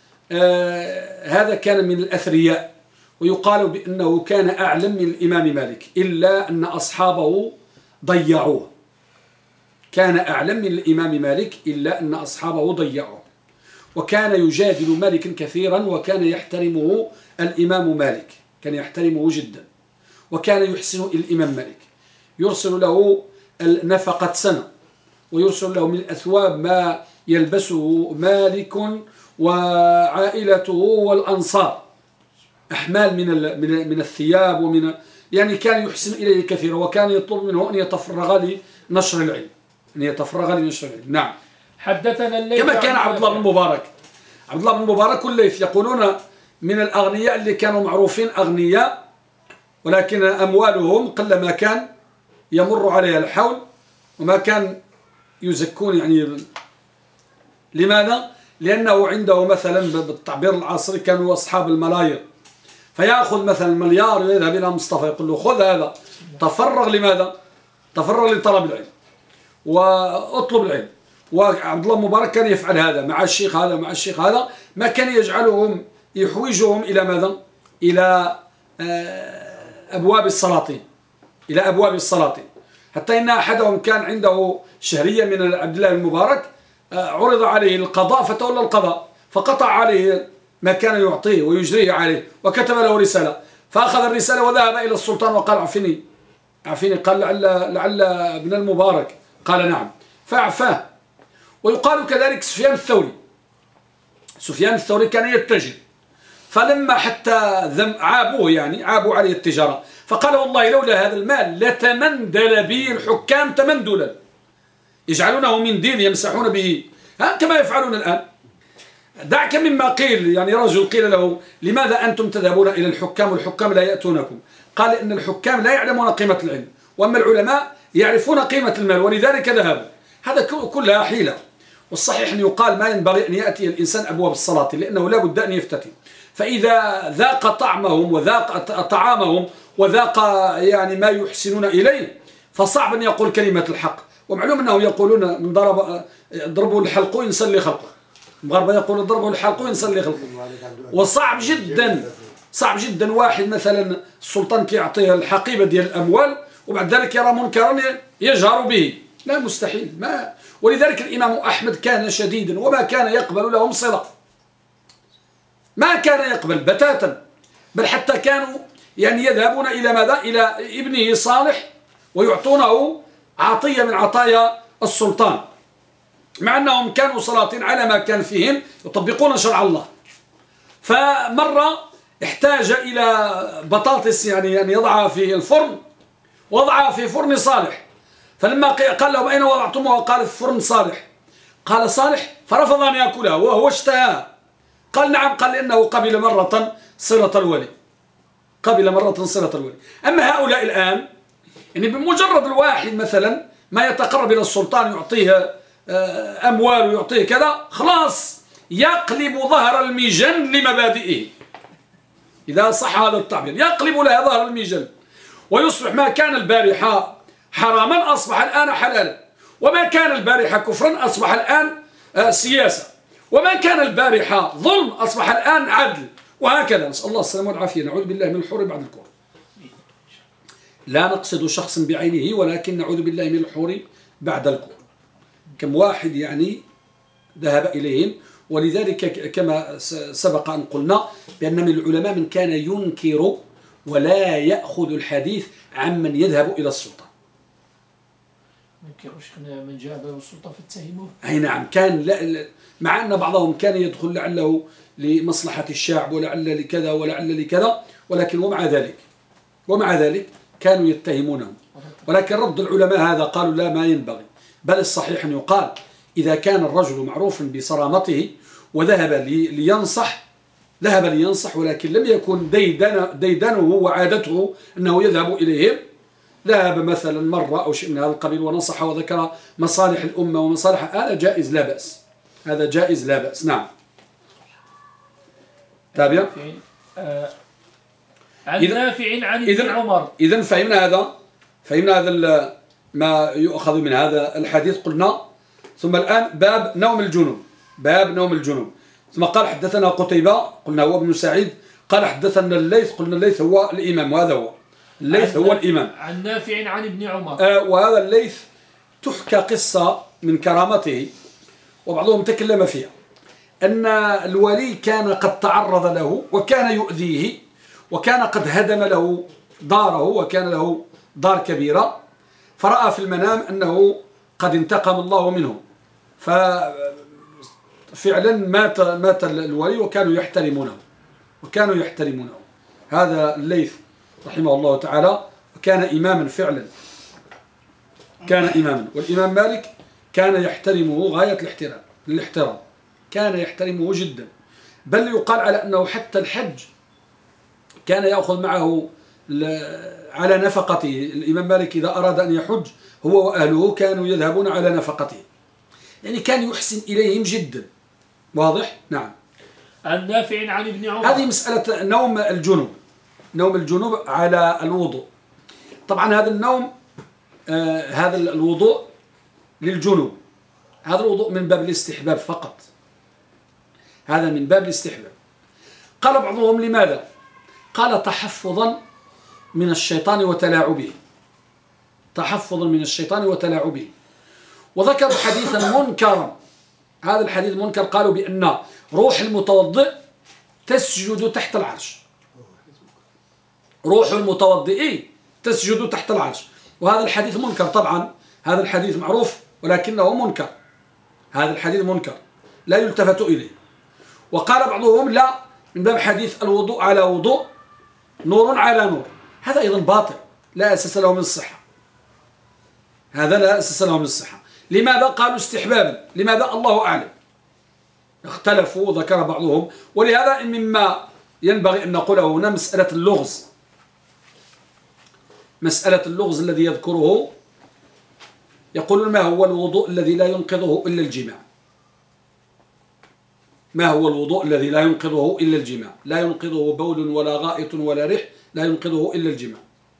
هذا كان من الأثرياء، ويقال بأنه كان أعلم من الإمام مالك، إلا أن أصحابه ضيعوه. كان أعلم من الإمام مالك إلا أن أصحابه ضيعوه، وكان يجادل مالكا كثيرا، وكان يحترمه الإمام مالك، كان يحترمه جدا، وكان يحسن الإمام مالك، يرسل له نفقة سنة، ويرسل له من الأثواب ما يلبسه مالك وعائلته والأنصار، أحمال من الثياب ومن، يعني كان يحسن إليه كثيرا، وكان يطلب منه أن يتفرغ لنشر العلم، نعم. حدثنا الليث كما كان عبد الله بن المبارك. عبد الله بن المبارك والليث يقولون من الأغنياء اللي كانوا معروفين أغنياء، ولكن أموالهم قل ما كان يمر عليها الحول، وما كان يزكون. يعني لماذا؟ لأنه عنده مثلا بالتعبير العصري كانوا أصحاب الملاير، فيأخذ مثلا مليار ويذهب إلى مصطفى يقول له خذ هذا، تفرغ لماذا؟ تفرغ لطلب العلم واطلب العلم. وعبد الله المبارك كان يفعل هذا مع الشيخ هذا مع الشيخ هذا، ما كان يجعلهم يحوجهم إلى ماذا؟ إلى أبواب السلاطين، إلى أبواب السلاطين، حتى إن أحدهم كان عنده شهرية من عبد الله المبارك، عرض عليه القضاء فتولى القضاء، فقطع عليه ما كان يعطيه ويجريه عليه، وكتب له رسالة، فأخذ الرسالة وذهب إلى السلطان وقال عفني، قال لعل ابن المبارك، قال نعم، فأعفاه. ويقال كذلك سفيان الثوري كان يتجر، فلما حتى عابوا عليه التجارة، فقال والله لولا هذا المال لتمندل به الحكام تمندلا، يجعلونه من دين يمسحون به كما يفعلون الآن. دعك مما قيل، يعني رجل قيل له لماذا أنتم تذهبون إلى الحكام والحكام لا يأتونكم؟ قال إن الحكام لا يعلمون قيمة العلم، وأما العلماء يعرفون قيمة المال ولذلك ذهبوا. هذا كلها حيلة. والصحيح أن يقال ما ينبغي أن يأتي الإنسان أبواب السلاطين، لأنه لا بد أن يفتتن، فإذا ذاق طعمهم وذاق طعامهم وذاق يعني ما يحسنون إليه، فصعب أن يقول كلمة الحق. ومعلوم أنهم يقولون من ضربوا الحلق ينسل خلقه، المغاربة يقولون ضربوا الحلق ينسل خلقه. وصعب جدا واحد مثلا السلطان كيعطيه الحقيبة ديال الأموال وبعد ذلك يرى منكرا يجهر به، لا مستحيل. ولذلك الإمام أحمد كان شديدا وما كان يقبل لهم صلة، ما كان يقبل بتاتا، بل حتى كانوا يعني يذهبون إلى ماذا؟ إلى ابنه صالح ويعطونه عطية من عطايا السلطان، مع أنهم كانوا سلاطين على ما كان فيهم يطبقون شرع الله. فمرة احتاج إلى بطاطس يعني أن يضعها في الفرن وضعها في فرن صالح، فلما قال لهم أين وضعتموها؟ قال في فرن صالح. قال صالح فرفض أن يأكلها وهو اشتهاها. قال نعم، قال لأنه قبل مرة صلة الولي، قبل مرة صلة الولي. أما هؤلاء الآن يعني بمجرد الواحد مثلا ما يتقرب إلى السلطان يعطيه أموال ويعطيه كذا، خلاص يقلب ظهر الميجن لمبادئه، إذا صح هذا التعبير، يقلب لها ظهر الميجن ويصبح ما كان البارحة حراما أصبح الآن حلالا، وما كان البارحة كفرا أصبح الآن سياسة، وما كان البارحة ظلم أصبح الآن عدل، وهكذا. نسأل الله السلامة والعافية. نعوذ بالله من الحور بعد الكفر. لا نقصد شخص بعينه، ولكن نعوذ بالله من الحور بعد الكفر. كم واحد يعني ذهب إليهم، ولذلك كما سبق أن قلنا بأن من العلماء من كان ينكر ولا يأخذ الحديث عمن يذهب إلى السلطة. من جاء السلطة فاتهموه. أي نعم، كان مع أن بعضهم كان يدخل لعله لمصلحة الشعب ولعل لكذا ولعل لكذا، ولكن ومع ذلك كانوا يتهمونهم. ولكن رد العلماء هذا قالوا لا، ما ينبغي، بل الصحيح أن يقال إذا كان الرجل معروفا بصرامته وذهب لينصح ولكن لم يكن ديدنه وعادته أنه يذهب إليهم، ذهب مثلا مرة أو شيء من هذا القبيل ونصح وذكر مصالح الأمة ومصالح، هذا جائز لا بأس، هذا جائز لا بأس. نعم. تابع. عن نافع عن ابن عمر. إذن فهمنا هذا ما يؤخذ من هذا الحديث قلنا. ثم الآن باب نوم الجنوب. ثم قال حدثنا قتيبة، قلنا هو ابن سعيد، قال حدثنا الليث، قلنا الليث هو الإمام، وهذا هو الليث هو الإمام. عن نافع عن ابن عمر. وهذا الليث تحكى قصة من كرامته وبعضهم تكلم فيها، أن الولي كان قد تعرض له وكان يؤذيه، وكان قد هدم له داره، وكان له دار كبيرة، فرأى في المنام أنه قد انتقم الله منه، ففعلا مات الولي وكانوا يحترمونه. هذا الليث رحمه الله تعالى وكان إماما فعلا، كان إماما. والإمام مالك كان يحترمه غاية الاحترام، كان يحترمه جدا، بل يقال على أنه حتى الحج كان يأخذ معه على نفقته. الإمام مالك إذا أراد أن يحج هو وأهله كانوا يذهبون على نفقته، يعني كان يحسن إليهم جدا. واضح؟ نعم. عن نافع عن ابن عمر. هذه مسألة نوم الجنوب على الوضوء. طبعا هذا النوم هذا الوضوء للجنوب، هذا الوضوء من باب الاستحباب فقط، هذا من باب الاستحباب. قال بعضهم لماذا؟ قال تحفظا من الشيطان وتلاعبه، وذكر حديثا منكرا. هذا الحديث منكر، قالوا بأن روح المتوضئ تسجد تحت العرش، روح المتوضئ تسجد تحت العرش، وهذا الحديث منكر. طبعا هذا الحديث معروف ولكنه منكر، هذا الحديث منكر لا يلتفت إليه. وقال بعضهم لا، من باب حديث الوضوء على وضوء، نور على نور، هذا أيضا باطل لا أساس له من الصحة، هذا لا أساس له من الصحة. لماذا؟ قالوا استحبابا. لماذا؟ الله أعلم، اختلفوا وذكر بعضهم. ولهذا مما ينبغي أن نقوله هنا مسألة اللغز الذي يذكره، يقولون ما هو الوضوء الذي لا ينقضه إلا الجماع؟ ما هو الوضوء الذي لا ينقضه إلا الجماع؟ لا ينقضه بول ولا غائط ولا ريح، لا ينقضه إلا الجماع.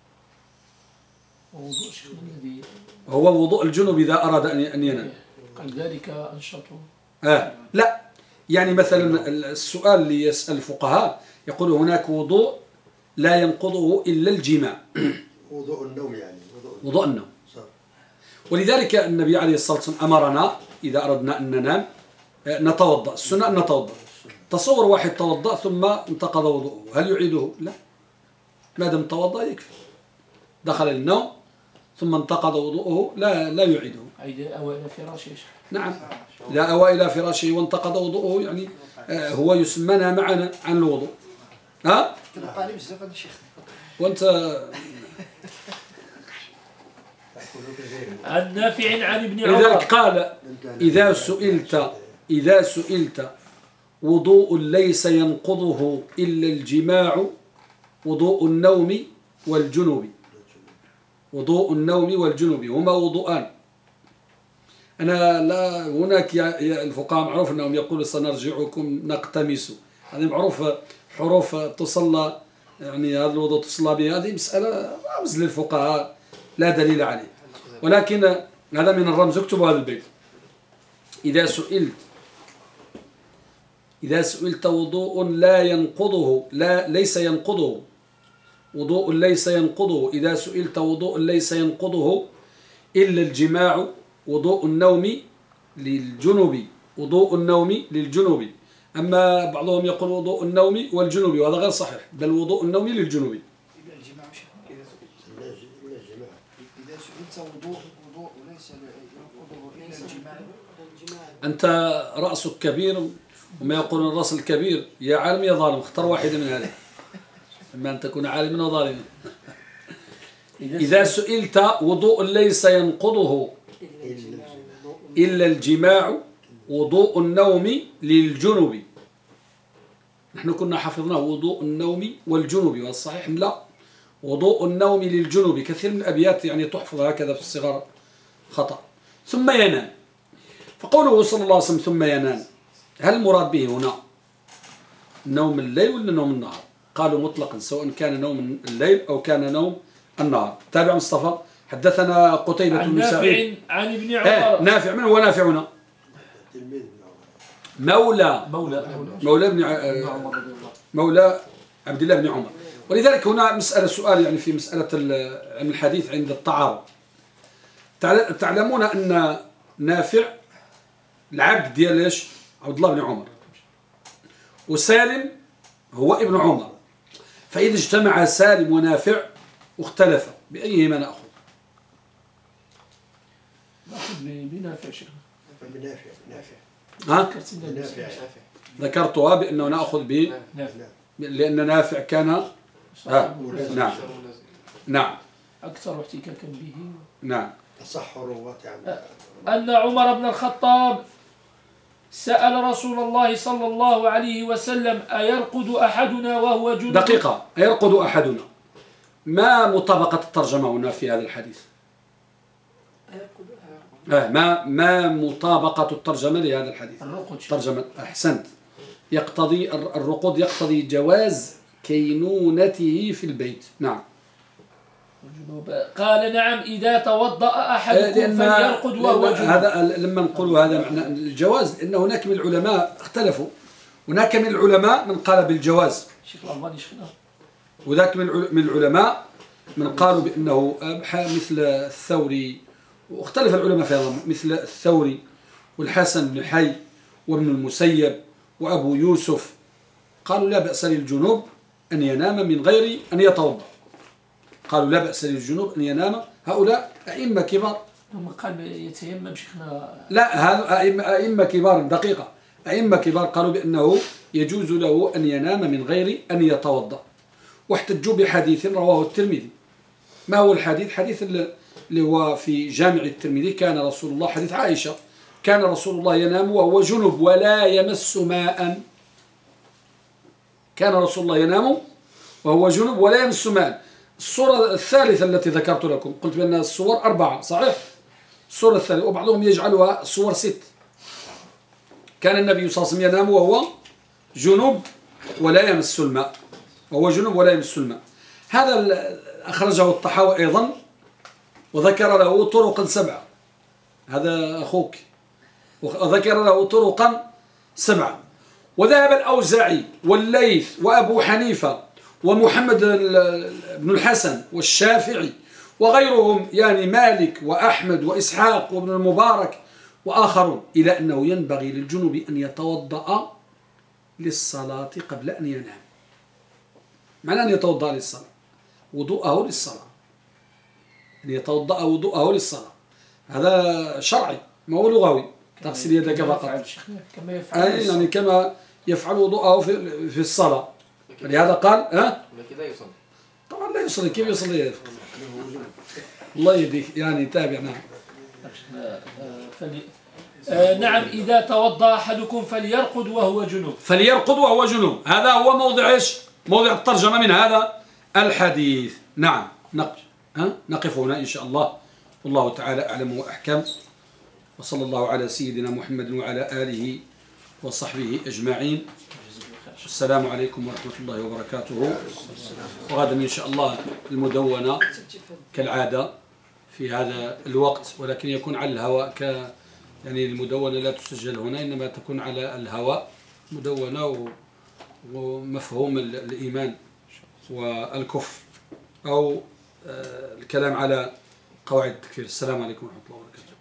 هو وضوء الجنوب إذا أراد أن ينام. قال ذلك أنشطه. لا، يعني مثلا السؤال اللي يسأل الفقهاء يقول هناك وضوء لا ينقضه إلا الجماع. وضوء النوم يعني وضوء النوم. ولذلك النبي عليه الصلاة والسلام أمرنا إذا أردنا أن ننام نتوضأ، السنة أن نتوضأ. تصور واحد توضأ ثم انتقض وضوءه، هل يعيده؟ لا، ما دام توضأ يكفي. دخل النوم ثم انتقض وضوءه لا يعيده. أوى إلى فراشه. نعم، لا أوى إلى فراشه وانتقض وضوءه، يعني هو يسمى معنا عن الوضوء. ها؟ وأنت عن نافع عن ابن عمر. لذلك قال إذا سئلت وضوء ليس ينقضه إلا الجماع وضوء النوم والجنوب. وضوء النوم والجنوب هما وضوءان. أنا لا هناك يا الفقهاء معروف أنهم يقولوا سنرجعكم نقتمس، هذه معروف حروف تصلى، يعني هذا الوضوء تصلى به، هذه مسألة رمز للفقهاء لا دليل عليه، ولكن هذا من الرمز. اكتبوا هذا البيت: إذا سئلت وضوء لا ينقضه ليس ينقضه وضوء ليس ينقضه إذا سئلت وضوء ليس ينقضه إلا الجماع وضوء النوم للجنوب. وضوء النوم للجنوب. أما بعضهم يقول وضوء النوم والجنوب، وهذا غير صحيح، بل وضوء النوم للجنوب. إلا الجماع إذا سئلت وضوء ليس ينقضه إلا الجماع. أنت رأسك كبير، وما يقولون الرأس الكبير يا عالم يا ظالم، اختر واحدة من هذه، إما أن تكون عالما وظالما. إذا سئلت وضوء ليس ينقضه إلا الجماع وضوء النوم للجنوب. نحن كنا حفظناه وضوء النوم والجنوب، والصحيح لا، وضوء النوم للجنوب. كثير من الأبيات يعني تحفظ هكذا في الصغر خطأ. ثم ينام، فقوله صلى الله عليه وسلم ثم ينام، هل المراد به هنا نوم الليل ولا نوم النهار؟ قالوا مطلقا، سواء كان نوم الليل أو كان نوم النهار. تابع مصطفى. حدثنا قتيبة بن سعيد عن ابن عمر. نافع. من هو نافع هنا؟ مولى عبد الله بن عمر. ولذلك هنا مسألة سؤال يعني في مسألة علم الحديث عند التعارض. تعلمون أن نافع العبد ديال ايش؟ عبد الله بن عمر، وسالم هو ابن عمر. فإذا اجتمع سالم ونافع واختلف بأيهما نأخذ؟ نأخذ بنافع شيخنا. ها؟ ذكرتها بأنه نأخذ لأن نافع كان نعم أكثر احتكاكا به. نعم. أصح الرواة أن عمر بن الخطاب سأل رسول الله صلى الله عليه وسلم: أيرقد أحدنا وهو جنوب؟ دقيقة، أيرقد أحدنا، ما مطابقة الترجمة هنا في هذا الحديث؟ ما مطابقة الترجمة لهذا الحديث؟ ترجمة أحسنت. يقتضي الرقود يقتضي جواز كينونته في البيت. نعم. قال: نعم إذا توضأ أحدكم فليرقد وهو جنوب. هذا لما نقول هذا معنى الجواز، لأن هناك من العلماء اختلفوا. هناك من العلماء من قال بالجواز، وذاك من العلماء من قالوا بأنه مثل الثوري، واختلف العلماء في هذا، مثل الثوري والحسن بن حي وابن المسيب وأبو يوسف، قالوا لا بأس للجنوب أن ينام من غير أن يتوضأ. قالوا لا بأس للجنوب أن ينام. هؤلاء أئمة كبار. ثم قال يتيمم شيخنا. لا، هذا أئمة كبار. دقيقة، أئمة كبار قالوا بأنه يجوز له أن ينام من غير أن يتوضأ، واحتجوا بحديث رواه الترمذي. ما هو الحديث؟ حديث اللي هو في جامع الترمذي: كان رسول الله، حديث عائشة، كان رسول الله ينام وهو جنب ولا يمس ماء. كان رسول الله ينام وهو جنب ولا يمس ماء. الصورة الثالثة التي ذكرت لكم قلت بأن الصور 4 صحيح؟ الصورة الثالثة، وبعضهم يجعلها صور 6. كان النبي صلى الله عليه وسلم ينام وهو جنب ولا يمس الماء، وهو جنب ولا يمس الماء. هذا أخرجه الطحاوي أيضا، وذكر له طرقا 7. هذا أخوك، وذكر له طرقا 7. وذهب الأوزاعي والليث وأبو حنيفة ومحمد بن الحسن والشافعي وغيرهم، يعني مالك وأحمد وإسحاق وابن المبارك وآخرون، إلى أنه ينبغي للجنوب أن يتوضأ للصلاة قبل أن ينام. معنى أن يتوضأ للصلاة، وضوءه للصلاة، أن يتوضأ وضوءه للصلاة. هذا شرعي ما هو لغوي. تغسل يدك فقط، يعني كما يفعل وضوءه في الصلاة. لهذا قال طبعا لا يصلي. كيف يصلي؟ الله يهديك يعني تابع. نعم. نعم إذا توضأ أحدكم فليرقد وهو جنوب. فليرقد وهو جنوب، هذا هو موضع إيش؟ موضع الترجمة من هذا الحديث. نعم نقف هنا إن شاء الله، والله تعالى أعلم وأحكم، وصلى الله على سيدنا محمد وعلى آله وصحبه أجمعين. السلام عليكم ورحمة الله وبركاته. وغدا إن شاء الله المدونة كالعادة في هذا الوقت، ولكن يكون على الهواء يعني المدونة لا تسجل هنا، إنما تكون على الهواء مدونة ومفهوم الإيمان والكفر أو الكلام على قواعد التكفير. السلام عليكم ورحمة الله وبركاته.